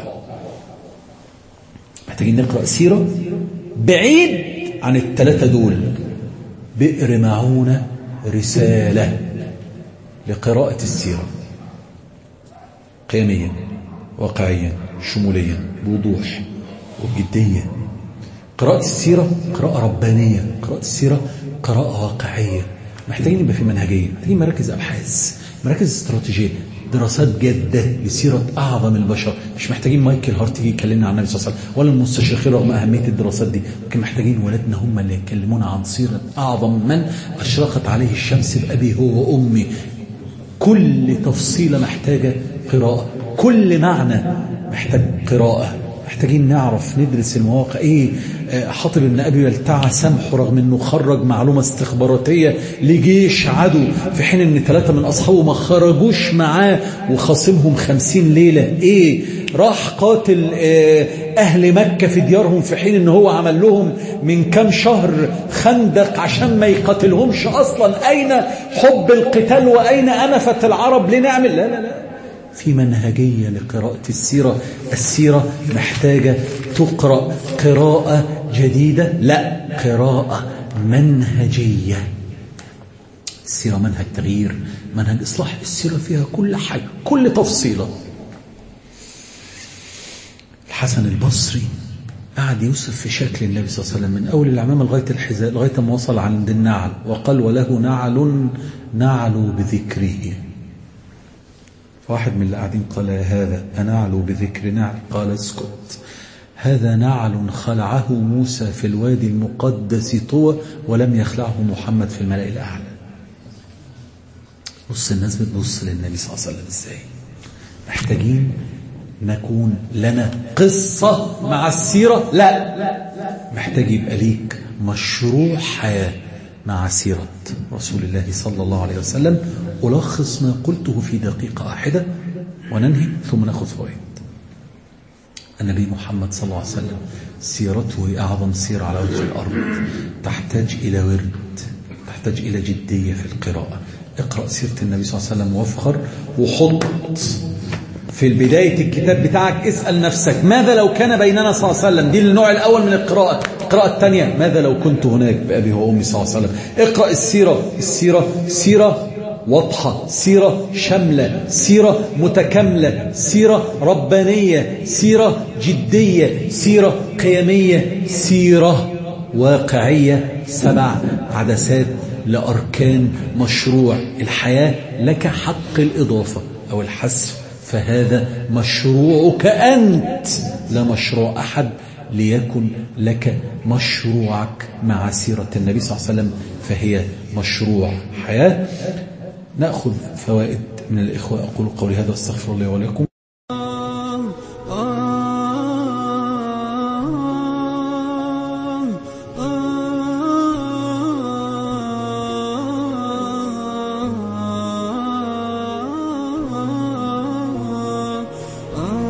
[SPEAKER 2] محتاجين نقرأ السيرة بعيد عن الثلاثة دول. بئر معونة رسالة لقراءة السيرة قيميا واقعيا شموليا بوضوح وبجدية. قراءة السيرة قراءة ربانية، قراءة السيرة قراءة واقعية. محتاجين يبقى في منهجية، محتاجين مراكز أبحاث، مراكز استراتيجية، دراسات جادة لسيرة أعظم البشر. مش محتاجين مايكل هارت يجي يكلمنا عن النبي صلى الله عليه وسلم ولا المستشرقين رغم أهمية الدراسات دي، لكن محتاجين ولادنا هم اللي يكلمونا عن سيرة أعظم من أشرقت عليه الشمس بأبي هو وأمي. كل تفصيلة محتاجة قراءة، كل معنى محتاج قراءة. محتاجين نعرف ندرس المواقع. ايه حاطب بن ابي بلتعه سامحه رغم انه خرج معلومه استخباراتيه لجيش عدو، في حين ان ثلاثه من اصحابه ما خرجوش معاه وخاصمهم خمسين ليله. ايه راح قاتل اهل مكه في ديارهم في حين ان هو عمل لهم من كام شهر خندق عشان ما يقاتلهمش اصلا. اين حب القتال واين انفه العرب لنعمل؟ لا لا لا، في منهجية لقراءة السيرة. السيرة محتاجة تقرأ قراءة جديدة، لا قراءة منهجية. السيرة منهج تغيير، منهج إصلاح. السيرة فيها كل حاجة، كل تفصيلة. الحسن البصري قعد يوصف في شكل النبي صلى الله عليه وسلم من أول العمامة لغاية الحذاء، لغاية ما وصل عند النعل وقال وله نعل نعل بذكره. واحد من اللي قاعدين قال يا هذا أنعلو بذكر نعل؟ قال اسكت، هذا نعل خلعه موسى في الوادي المقدس طوى ولم يخلعه محمد في الملأ الأعلى. بص الناس بتبص للنبي صلى الله عليه وسلم ازاي. محتاجين نكون لنا قصة مع السيرة، لا محتاج يبقى ليك مشروع حياة مع سيرة رسول الله صلى الله عليه وسلم. ألخص ما قلته في دقيقة واحدة وننهي ثم نأخذ فوائد. النبي محمد صلى الله عليه وسلم سيرته أعظم سيرة على وجه الأرض، تحتاج إلى ورد، تحتاج إلى جدية في القراءة. اقرأ سيرة النبي صلى الله عليه وسلم وافخر، وحط في البداية الكتاب بتاعك اسأل نفسك ماذا لو كان بيننا صلى الله عليه وسلم. دي النوع الأول من القراءة. القراءة الثانية ماذا لو كنت هناك بأبي وأمي صلى الله عليه وسلم. اقرأ السيرة. السيرة سيرة واضحة، سيرة شاملة، سيرة متكاملة، سيرة ربانية، سيرة جدية، سيرة قيمية، سيرة واقعية. سبع عدسات لأركان مشروع الحياة. لك حق الإضافة أو الحذف، فهذا مشروعك أنت لا مشروع أحد. ليكن لك مشروعك مع سيرة النبي صلى الله عليه وسلم، فهي مشروع حياة. نأخذ فوائد من الإخوة. أقول قولي هذا، استغفر الله ولكم.